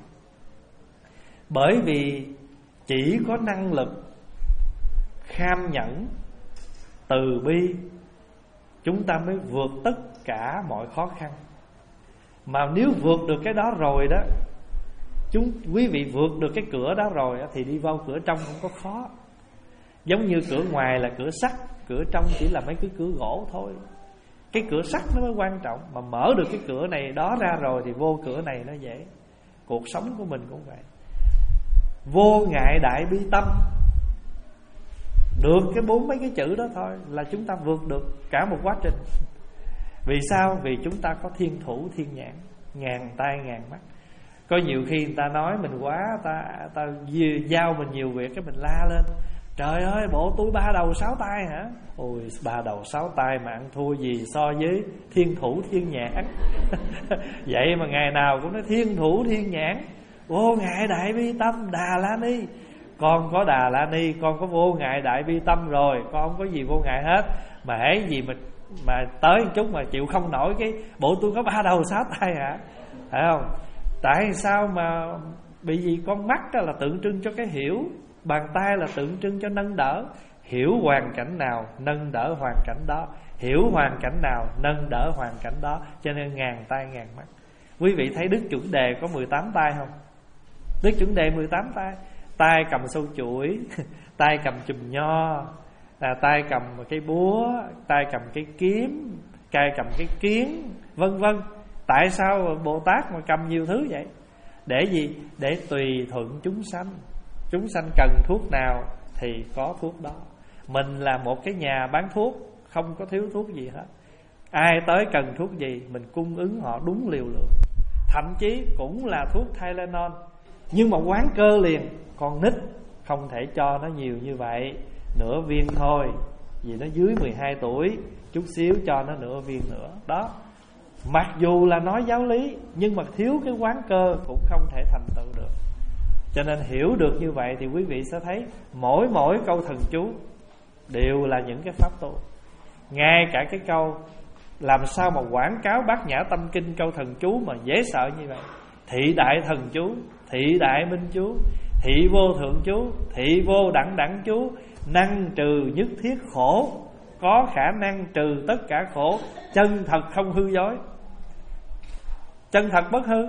Bởi vì chỉ có năng lực kham nhẫn, từ bi, chúng ta mới vượt tất cả mọi khó khăn. Mà nếu vượt được cái đó rồi đó, chúng quý vị vượt được cái cửa đó rồi thì đi vào cửa trong không có khó. Giống như cửa ngoài là cửa sắt, cửa trong chỉ là mấy cái cửa gỗ thôi. Cái cửa sắt nó mới quan trọng. Mà mở được cái cửa này đó ra rồi thì vô cửa này nó dễ. Cuộc sống của mình cũng vậy. Vô ngại đại bi tâm, được cái bốn mấy cái chữ đó thôi là chúng ta vượt được cả một quá trình. Vì sao? Vì chúng ta có thiên thủ thiên nhãn, ngàn tay ngàn mắt. Có nhiều khi người ta nói mình quá, ta ta giao mình nhiều việc, cái mình la lên, trời ơi bộ tôi ba đầu sáu tay hả? Ôi ba đầu sáu tay mà ăn thua gì so với thiên thủ thiên nhãn. Vậy mà ngày nào cũng nói thiên thủ thiên nhãn, vô ngại đại bi tâm Đà La Ni. Con có Đà La Ni, con có vô ngại đại bi tâm rồi, con không có gì vô ngại hết. Mà hễ gì mà mà tới một chút mà chịu không nổi cái bộ tôi có ba đầu sáu tay hả? Phải không? Tại sao mà bị gì? Con mắt đó là tượng trưng cho cái hiểu, bàn tay là tượng trưng cho nâng đỡ. Hiểu hoàn cảnh nào nâng đỡ hoàn cảnh đó, hiểu hoàn cảnh nào nâng đỡ hoàn cảnh đó. Cho nên ngàn tay ngàn mắt. Quý vị thấy Đức Chuẩn Đề có mười tám tay không? Đức Chuẩn Đề mười tám tay. Tay cầm sâu chuỗi, tay cầm chùm nho, à, tay cầm cái búa, tay cầm cái kiếm, tay cầm cái kiến, vân vân. Tại sao Bồ Tát mà cầm nhiều thứ vậy? Để gì? Để tùy thuận chúng sanh. Chúng sanh cần thuốc nào thì có thuốc đó. Mình là một cái nhà bán thuốc, không có thiếu thuốc gì hết. Ai tới cần thuốc gì mình cung ứng họ đúng liều lượng. Thậm chí cũng là thuốc Tylenol, nhưng mà quán cơ liền. Con nít không thể cho nó nhiều như vậy, nửa viên thôi, vì nó dưới mười hai tuổi, chút xíu cho nó nửa viên nữa. Đó, Mặc dù là nói giáo lý, nhưng mà thiếu cái quán cơ cũng không thể thành tựu được. Cho nên hiểu được như vậy thì quý vị sẽ thấy mỗi mỗi câu thần chú đều là những cái pháp tu. Ngay cả cái câu làm sao mà quảng cáo Bát Nhã Tâm Kinh, câu thần chú mà dễ sợ như vậy: thị đại thần chú, thị đại minh chú, thị vô thượng chú, thị vô đẳng đẳng chú, năng trừ nhất thiết khổ, có khả năng trừ tất cả khổ, chân thật không hư dối, chân thật bất hư.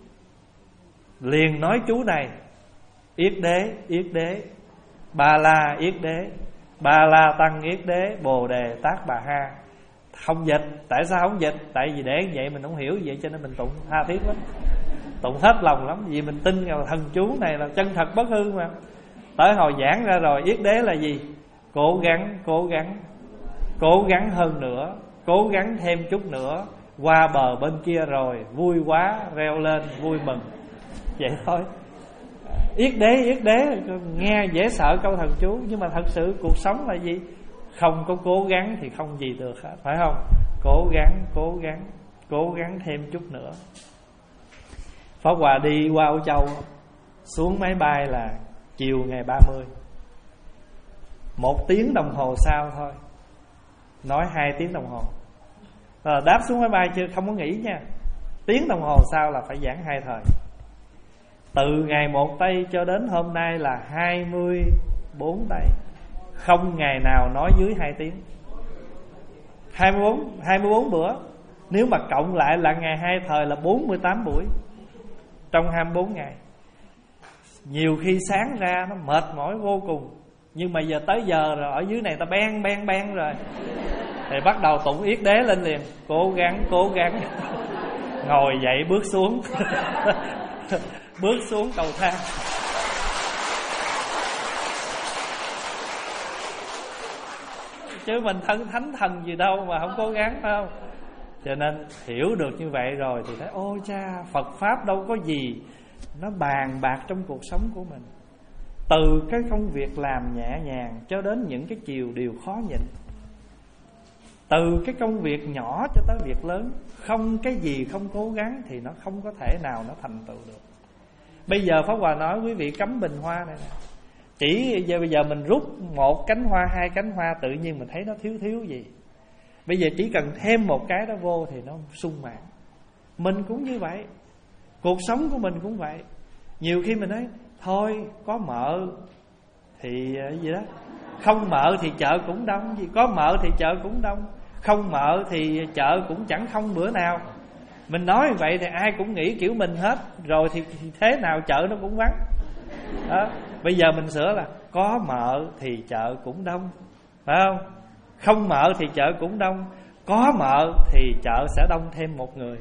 Liền nói chú này: yết đế, yết đế, ba la yết đế, ba la tăng yết đế, bồ đề tát bà ha. Không dịch. Tại sao không dịch? Tại vì để vậy mình không hiểu vậy, cho nên mình tụng tha thiết lắm, tụng hết lòng lắm. Vì mình tin vào thần chú này là chân thật bất hư mà. Tới hồi giảng ra rồi, yết đế là gì? Cố gắng, cố gắng, cố gắng hơn nữa, cố gắng thêm chút nữa, qua bờ bên kia rồi, vui quá, reo lên, vui mừng. Vậy thôi. Yết đế, yết đế, nghe dễ sợ câu thần chú, nhưng mà thật sự cuộc sống là gì? Không có cố gắng thì không gì được hết, phải không? Cố gắng, cố gắng, cố gắng thêm chút nữa. Pháp Hòa đi qua Âu Châu, xuống máy bay là chiều ngày ba mươi. Một tiếng đồng hồ sau thôi, nói hai tiếng đồng hồ. À, đáp xuống máy bay chưa, không có nghỉ nha. Tiếng đồng hồ sau là phải giảng hai thời. Từ ngày một tây cho đến hôm nay là hai mươi bốn tây, không ngày nào nói dưới hai tiếng. hai mươi bốn, hai mươi bốn bữa. Nếu mà cộng lại là ngày hai thời là bốn mươi tám buổi trong hai mươi bốn ngày. Nhiều khi sáng ra nó mệt mỏi vô cùng, nhưng mà giờ tới giờ rồi, ở dưới này ta ben ben ben rồi thì bắt đầu tụng yết đế lên liền. Cố gắng, cố gắng. Ngồi dậy bước xuống bước xuống cầu thang. Chứ mình thân thánh thần gì đâu mà không cố gắng, phải không? Cho nên hiểu được như vậy rồi thì thấy ôi cha, Phật Pháp đâu có gì nó bàn bạc trong cuộc sống của mình. Từ cái công việc làm nhẹ nhàng cho đến những cái chiều điều khó nhịn, từ cái công việc nhỏ cho tới việc lớn, không cái gì không cố gắng thì nó không có thể nào nó thành tựu được. Bây giờ Pháp Hòa nói quý vị cắm bình hoa này nè, chỉ giờ bây giờ mình rút một cánh hoa, hai cánh hoa, tự nhiên mình thấy nó thiếu thiếu gì. Bây giờ chỉ cần thêm một cái đó vô thì nó sung mãn. Mình cũng như vậy, cuộc sống của mình cũng vậy. Nhiều khi mình nói thôi có mợ thì gì đó, không mợ thì chợ cũng đông, gì có mợ thì chợ cũng đông, không mợ thì chợ cũng chẳng không bữa nào. Mình nói vậy thì ai cũng nghĩ kiểu mình hết, rồi thì thế nào chợ nó cũng vắng đó. Bây giờ mình sửa là có mợ thì chợ cũng đông, phải không? Không mợ thì chợ cũng đông, có mợ thì chợ sẽ đông thêm một người.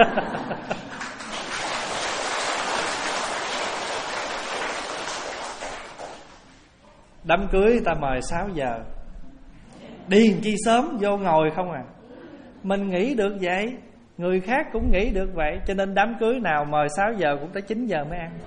Đám cưới ta mời sáu giờ, đi làm chi sớm vô ngồi không à. Mình nghĩ được vậy, người khác cũng nghĩ được vậy. Cho nên đám cưới nào mời sáu giờ cũng tới chín giờ mới ăn.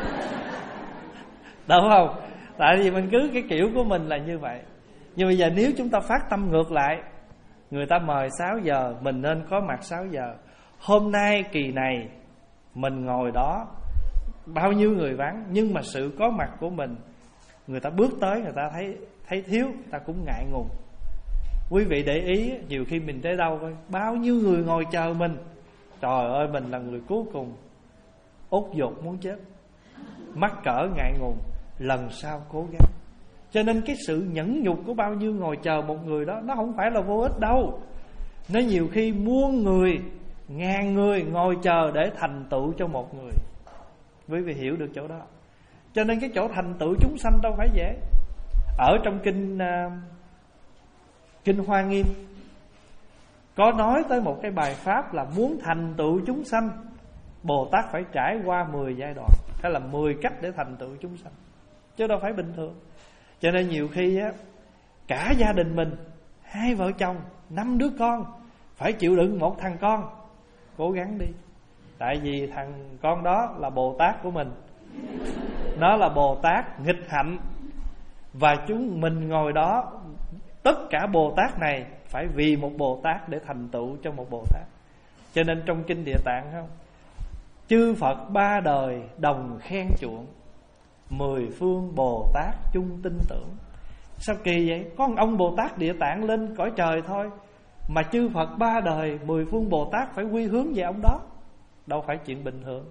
Đúng không? Tại vì mình cứ cái kiểu của mình là như vậy. Nhưng bây giờ nếu chúng ta phát tâm ngược lại, người ta mời sáu giờ, mình nên có mặt sáu giờ. Hôm nay kỳ này mình ngồi đó, bao nhiêu người vắng, nhưng mà sự có mặt của mình, người ta bước tới, người ta thấy thấy thiếu, ta cũng ngại ngùng. Quý vị để ý, nhiều khi mình tới đâu coi, bao nhiêu người ngồi chờ mình. Trời ơi, mình là người cuối cùng, út dột muốn chết, mắc cỡ ngại ngùng. Lần sau cố gắng. Cho nên cái sự nhẫn nhục của bao nhiêu ngồi chờ một người đó, nó không phải là vô ích đâu. Nó nhiều khi muôn người, ngàn người ngồi chờ để thành tựu cho một người. Quý vị hiểu được chỗ đó. Cho nên cái chỗ thành tựu chúng sanh đâu phải dễ. Ở trong kinh uh, Kinh Hoa Nghiêm có nói tới một cái bài pháp là muốn thành tựu chúng sanh, Bồ Tát phải trải qua mười giai đoạn, hay là mười cách để thành tựu chúng sanh, chứ đâu phải bình thường. Cho nên nhiều khi á, cả gia đình mình, hai vợ chồng, năm đứa con, phải chịu đựng một thằng con. Cố gắng đi. Tại vì thằng con đó là Bồ Tát của mình, nó là Bồ Tát nghịch hạnh, và chúng mình ngồi đó, tất cả Bồ Tát này phải vì một Bồ Tát để thành tựu cho một Bồ Tát. Cho nên trong kinh Địa Tạng không, chư Phật ba đời đồng khen chuộng, mười phương Bồ Tát chung tin tưởng. Sao kỳ vậy? Có một ông Bồ Tát Địa Tạng lên cõi trời thôi mà chư Phật ba đời mười phương Bồ Tát phải quy hướng về ông đó, đâu phải chuyện bình thường.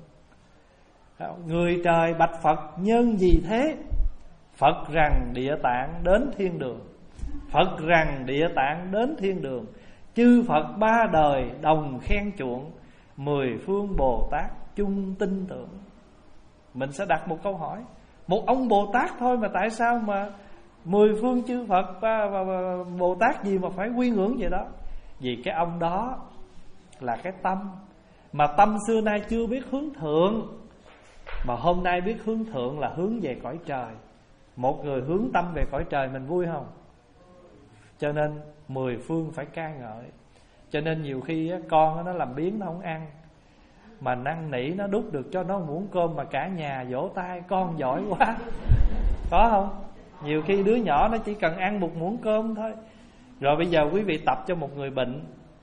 Người trời bạch Phật nhân gì thế? Phật rằng Địa Tạng đến thiên đường. Phật rằng Địa Tạng đến thiên đường, chư Phật ba đời đồng khen chuộng, mười phương Bồ Tát chung tin tưởng. Mình sẽ đặt một câu hỏi, một ông Bồ Tát thôi mà tại sao mà mười phương chư Phật và, và, và Bồ Tát gì mà phải quy ngưỡng vậy đó? Vì cái ông đó là cái tâm, mà tâm xưa nay chưa biết hướng thượng, mà hôm nay biết hướng thượng là hướng về cõi trời. Một người hướng tâm về cõi trời mình vui không? Cho nên mười phương phải ca ngợi. Cho nên nhiều khi con nó làm biếng nó không ăn, mà năn nỉ nó đút được cho nó muỗng cơm mà cả nhà vỗ tay con giỏi quá. Có không? Nhiều khi đứa nhỏ nó chỉ cần ăn một muỗng cơm thôi. Rồi bây giờ quý vị tập cho một người bệnh,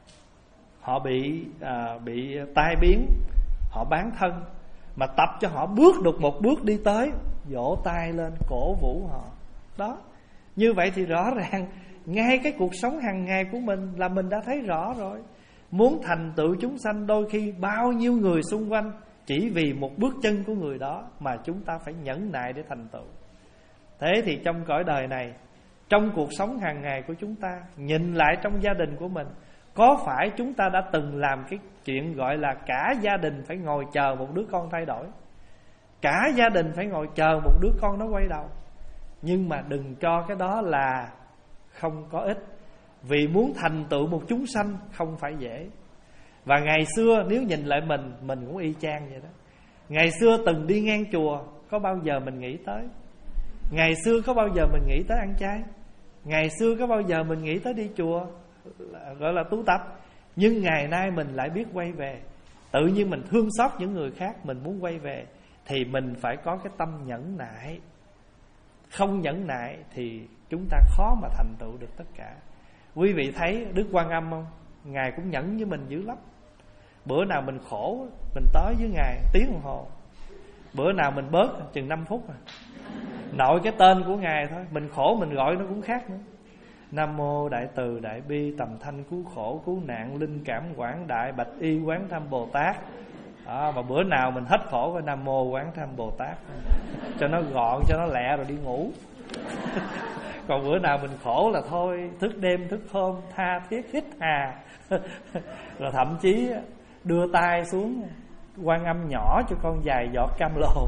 họ bị à, bị tai biến, họ bán thân, mà tập cho họ bước được một bước đi tới, vỗ tay lên cổ vũ họ. Đó. Như vậy thì rõ ràng ngay cái cuộc sống hàng ngày của mình là mình đã thấy rõ rồi. Muốn thành tựu chúng sanh, đôi khi bao nhiêu người xung quanh chỉ vì một bước chân của người đó mà chúng ta phải nhẫn nại để thành tựu. Thế thì trong cõi đời này, trong cuộc sống hàng ngày của chúng ta, nhìn lại trong gia đình của mình, có phải chúng ta đã từng làm cái chuyện gọi là cả gia đình phải ngồi chờ một đứa con thay đổi, cả gia đình phải ngồi chờ một đứa con nó quay đầu? Nhưng mà đừng cho cái đó là không có ích. Vì muốn thành tựu một chúng sanh không phải dễ. Và ngày xưa nếu nhìn lại mình, mình cũng y chang vậy đó. Ngày xưa từng đi ngang chùa, có bao giờ mình nghĩ tới? Ngày xưa có bao giờ mình nghĩ tới ăn chay? Ngày xưa có bao giờ mình nghĩ tới đi chùa, gọi là tu tập? Nhưng ngày nay mình lại biết quay về. Tự nhiên mình thương xót những người khác, mình muốn quay về, thì mình phải có cái tâm nhẫn nại. Không nhẫn nại thì chúng ta khó mà thành tựu được tất cả. Quý vị thấy Đức Quan Âm không? Ngài cũng nhẫn với mình dữ lắm. Bữa nào mình khổ, mình tới với Ngài tiếng đồng hồ. Bữa nào mình bớt chừng năm phút à. Nội cái tên của Ngài thôi, mình khổ mình gọi nó cũng khác nữa. Nam mô Đại Từ Đại Bi Tầm Thanh Cứu Khổ Cứu Nạn Linh Cảm Quảng Đại Bạch Y Quán Tham Bồ Tát. À, mà bữa nào mình hết khổ với Nam mô Quán Tham Bồ Tát, cho nó gọn, cho nó lẹ rồi đi ngủ. Còn bữa nào mình khổ là thôi, thức đêm thức hôm tha thiết hít hà. Rồi thậm chí đưa tay xuống Quan Âm nhỏ cho con vài giọt cam lồ.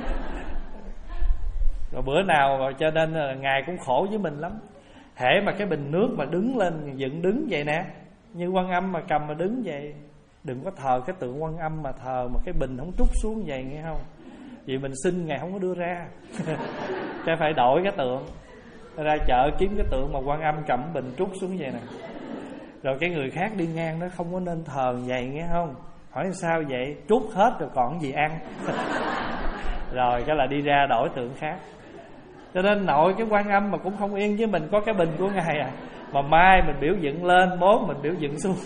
Rồi bữa nào rồi, cho nên là Ngài cũng khổ với mình lắm. Hễ mà cái bình nước mà đứng lên dựng đứng vậy nè, như Quan Âm mà cầm mà đứng vậy, đừng có thờ cái tượng Quan Âm mà thờ mà cái bình không trút xuống vậy, nghe không? Vì mình xin Ngài không có đưa ra. Chắc phải đổi cái tượng, ra chợ kiếm cái tượng mà Quan Âm cầm bình trút xuống vậy nè. Rồi cái người khác đi ngang nó không có nên thờ vậy, nghe không? Hỏi sao vậy? Trút hết rồi còn gì ăn. Rồi cái là đi ra đổi tượng khác. Cho nên nội cái Quan Âm mà cũng không yên với mình, có cái bình của Ngài à, mà mai mình biểu dựng lên, mốt mình biểu dựng xuống.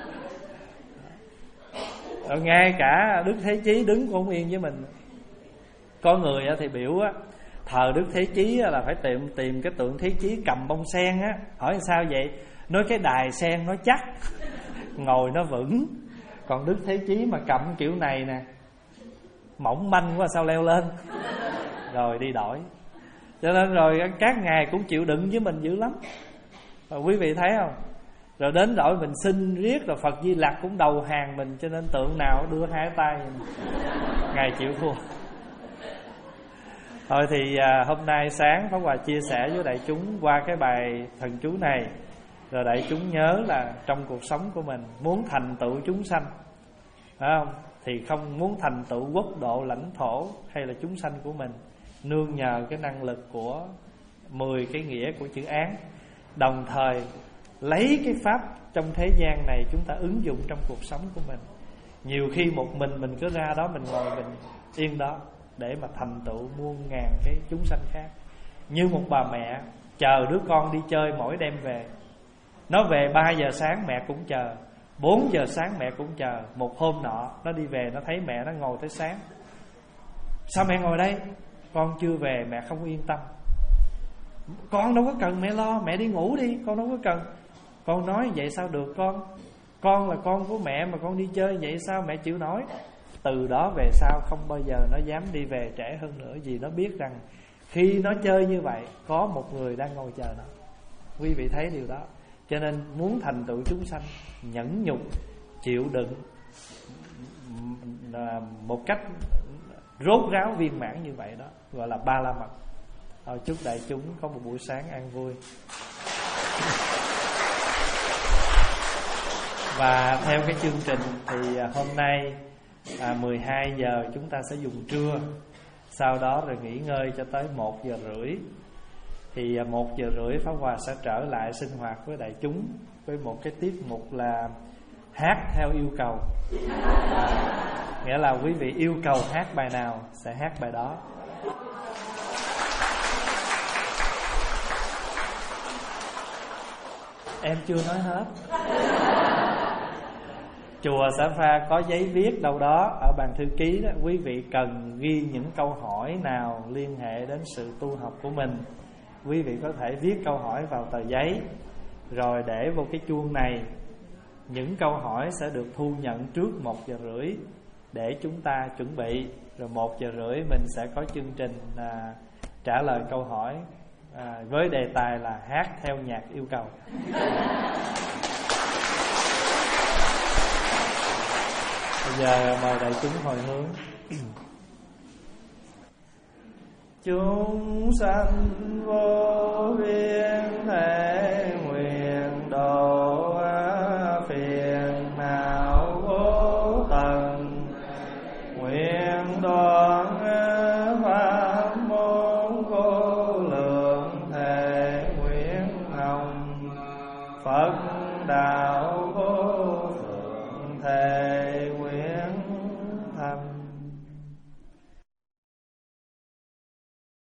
Rồi ngay cả Đức Thế Chí đứng cũng không yên với mình. Có người thì biểu thờ Đức Thế Chí là phải tìm tìm cái tượng Thế Chí cầm bông sen á. Hỏi sao vậy? Nói cái đài sen nó chắc, ngồi nó vững. Còn Đức Thế Chí mà cầm kiểu này nè, mỏng manh quá sao leo lên. Rồi đi đổi. Cho nên rồi các ngài cũng chịu đựng với mình dữ lắm. Rồi quý vị thấy không? Rồi đến đổi mình xin riết, rồi Phật Di Lặc cũng đầu hàng mình. Cho nên tượng nào đưa hai tay mình, ngài chịu thua. Thôi thì à, hôm nay sáng Pháp Hòa chia sẻ với đại chúng qua cái bài thần chú này. Rồi đại chúng nhớ là trong cuộc sống của mình, muốn thành tựu chúng sanh, phải không? Thì không muốn thành tựu quốc độ, lãnh thổ hay là chúng sanh của mình, nương nhờ cái năng lực của mười cái nghĩa của chữ án. Đồng thời lấy cái pháp trong thế gian này chúng ta ứng dụng trong cuộc sống của mình. Nhiều khi một mình mình cứ ra đó, mình ngồi mình yên đó để mà thành tựu muôn ngàn cái chúng sanh khác. Như một bà mẹ chờ đứa con đi chơi mỗi đêm về. Nó về ba giờ sáng mẹ cũng chờ, Bốn giờ sáng mẹ cũng chờ. Một hôm nọ nó đi về, nó thấy mẹ nó ngồi tới sáng. Sao mẹ ngồi đây? Con chưa về. Mẹ không yên tâm. Con đâu có cần mẹ lo, mẹ đi ngủ đi, con đâu có cần. Con nói vậy sao được con? Con là con của mẹ mà con đi chơi vậy sao mẹ chịu nổi? Từ đó về sau không bao giờ nó dám đi về trễ hơn nữa. Vì nó biết rằng khi nó chơi như vậy có một người đang ngồi chờ nó. Quý vị thấy điều đó. Cho nên muốn thành tựu chúng sanh, nhẫn nhục, chịu đựng một cách rốt ráo viên mãn như vậy đó, gọi là ba la mật. Thôi chúc đại chúng có một buổi sáng an vui. Và theo cái chương trình thì hôm nay à, mười hai giờ chúng ta sẽ dùng trưa. Sau đó rồi nghỉ ngơi cho tới một giờ rưỡi. Thì một giờ rưỡi Pháp Hòa sẽ trở lại sinh hoạt với đại chúng với một cái tiết mục là hát theo yêu cầu. à, Nghĩa là quý vị yêu cầu hát bài nào sẽ hát bài đó. Em chưa nói hết. Chùa Sa Pha có giấy viết đâu đó ở bàn thư ký đó. Quý vị cần ghi những câu hỏi nào liên hệ đến sự tu học của mình, quý vị có thể viết câu hỏi vào tờ giấy, rồi để vô cái chuông này. Những câu hỏi sẽ được thu nhận trước một giờ rưỡi để chúng ta chuẩn bị. Rồi một giờ rưỡi mình sẽ có chương trình à, trả lời câu hỏi à, với đề tài là hát theo nhạc yêu cầu. Bây giờ mời đại chúng hồi hướng. Chúng sanh vô biên thể nguyện độ phiền não vô tận, nguyện đoạn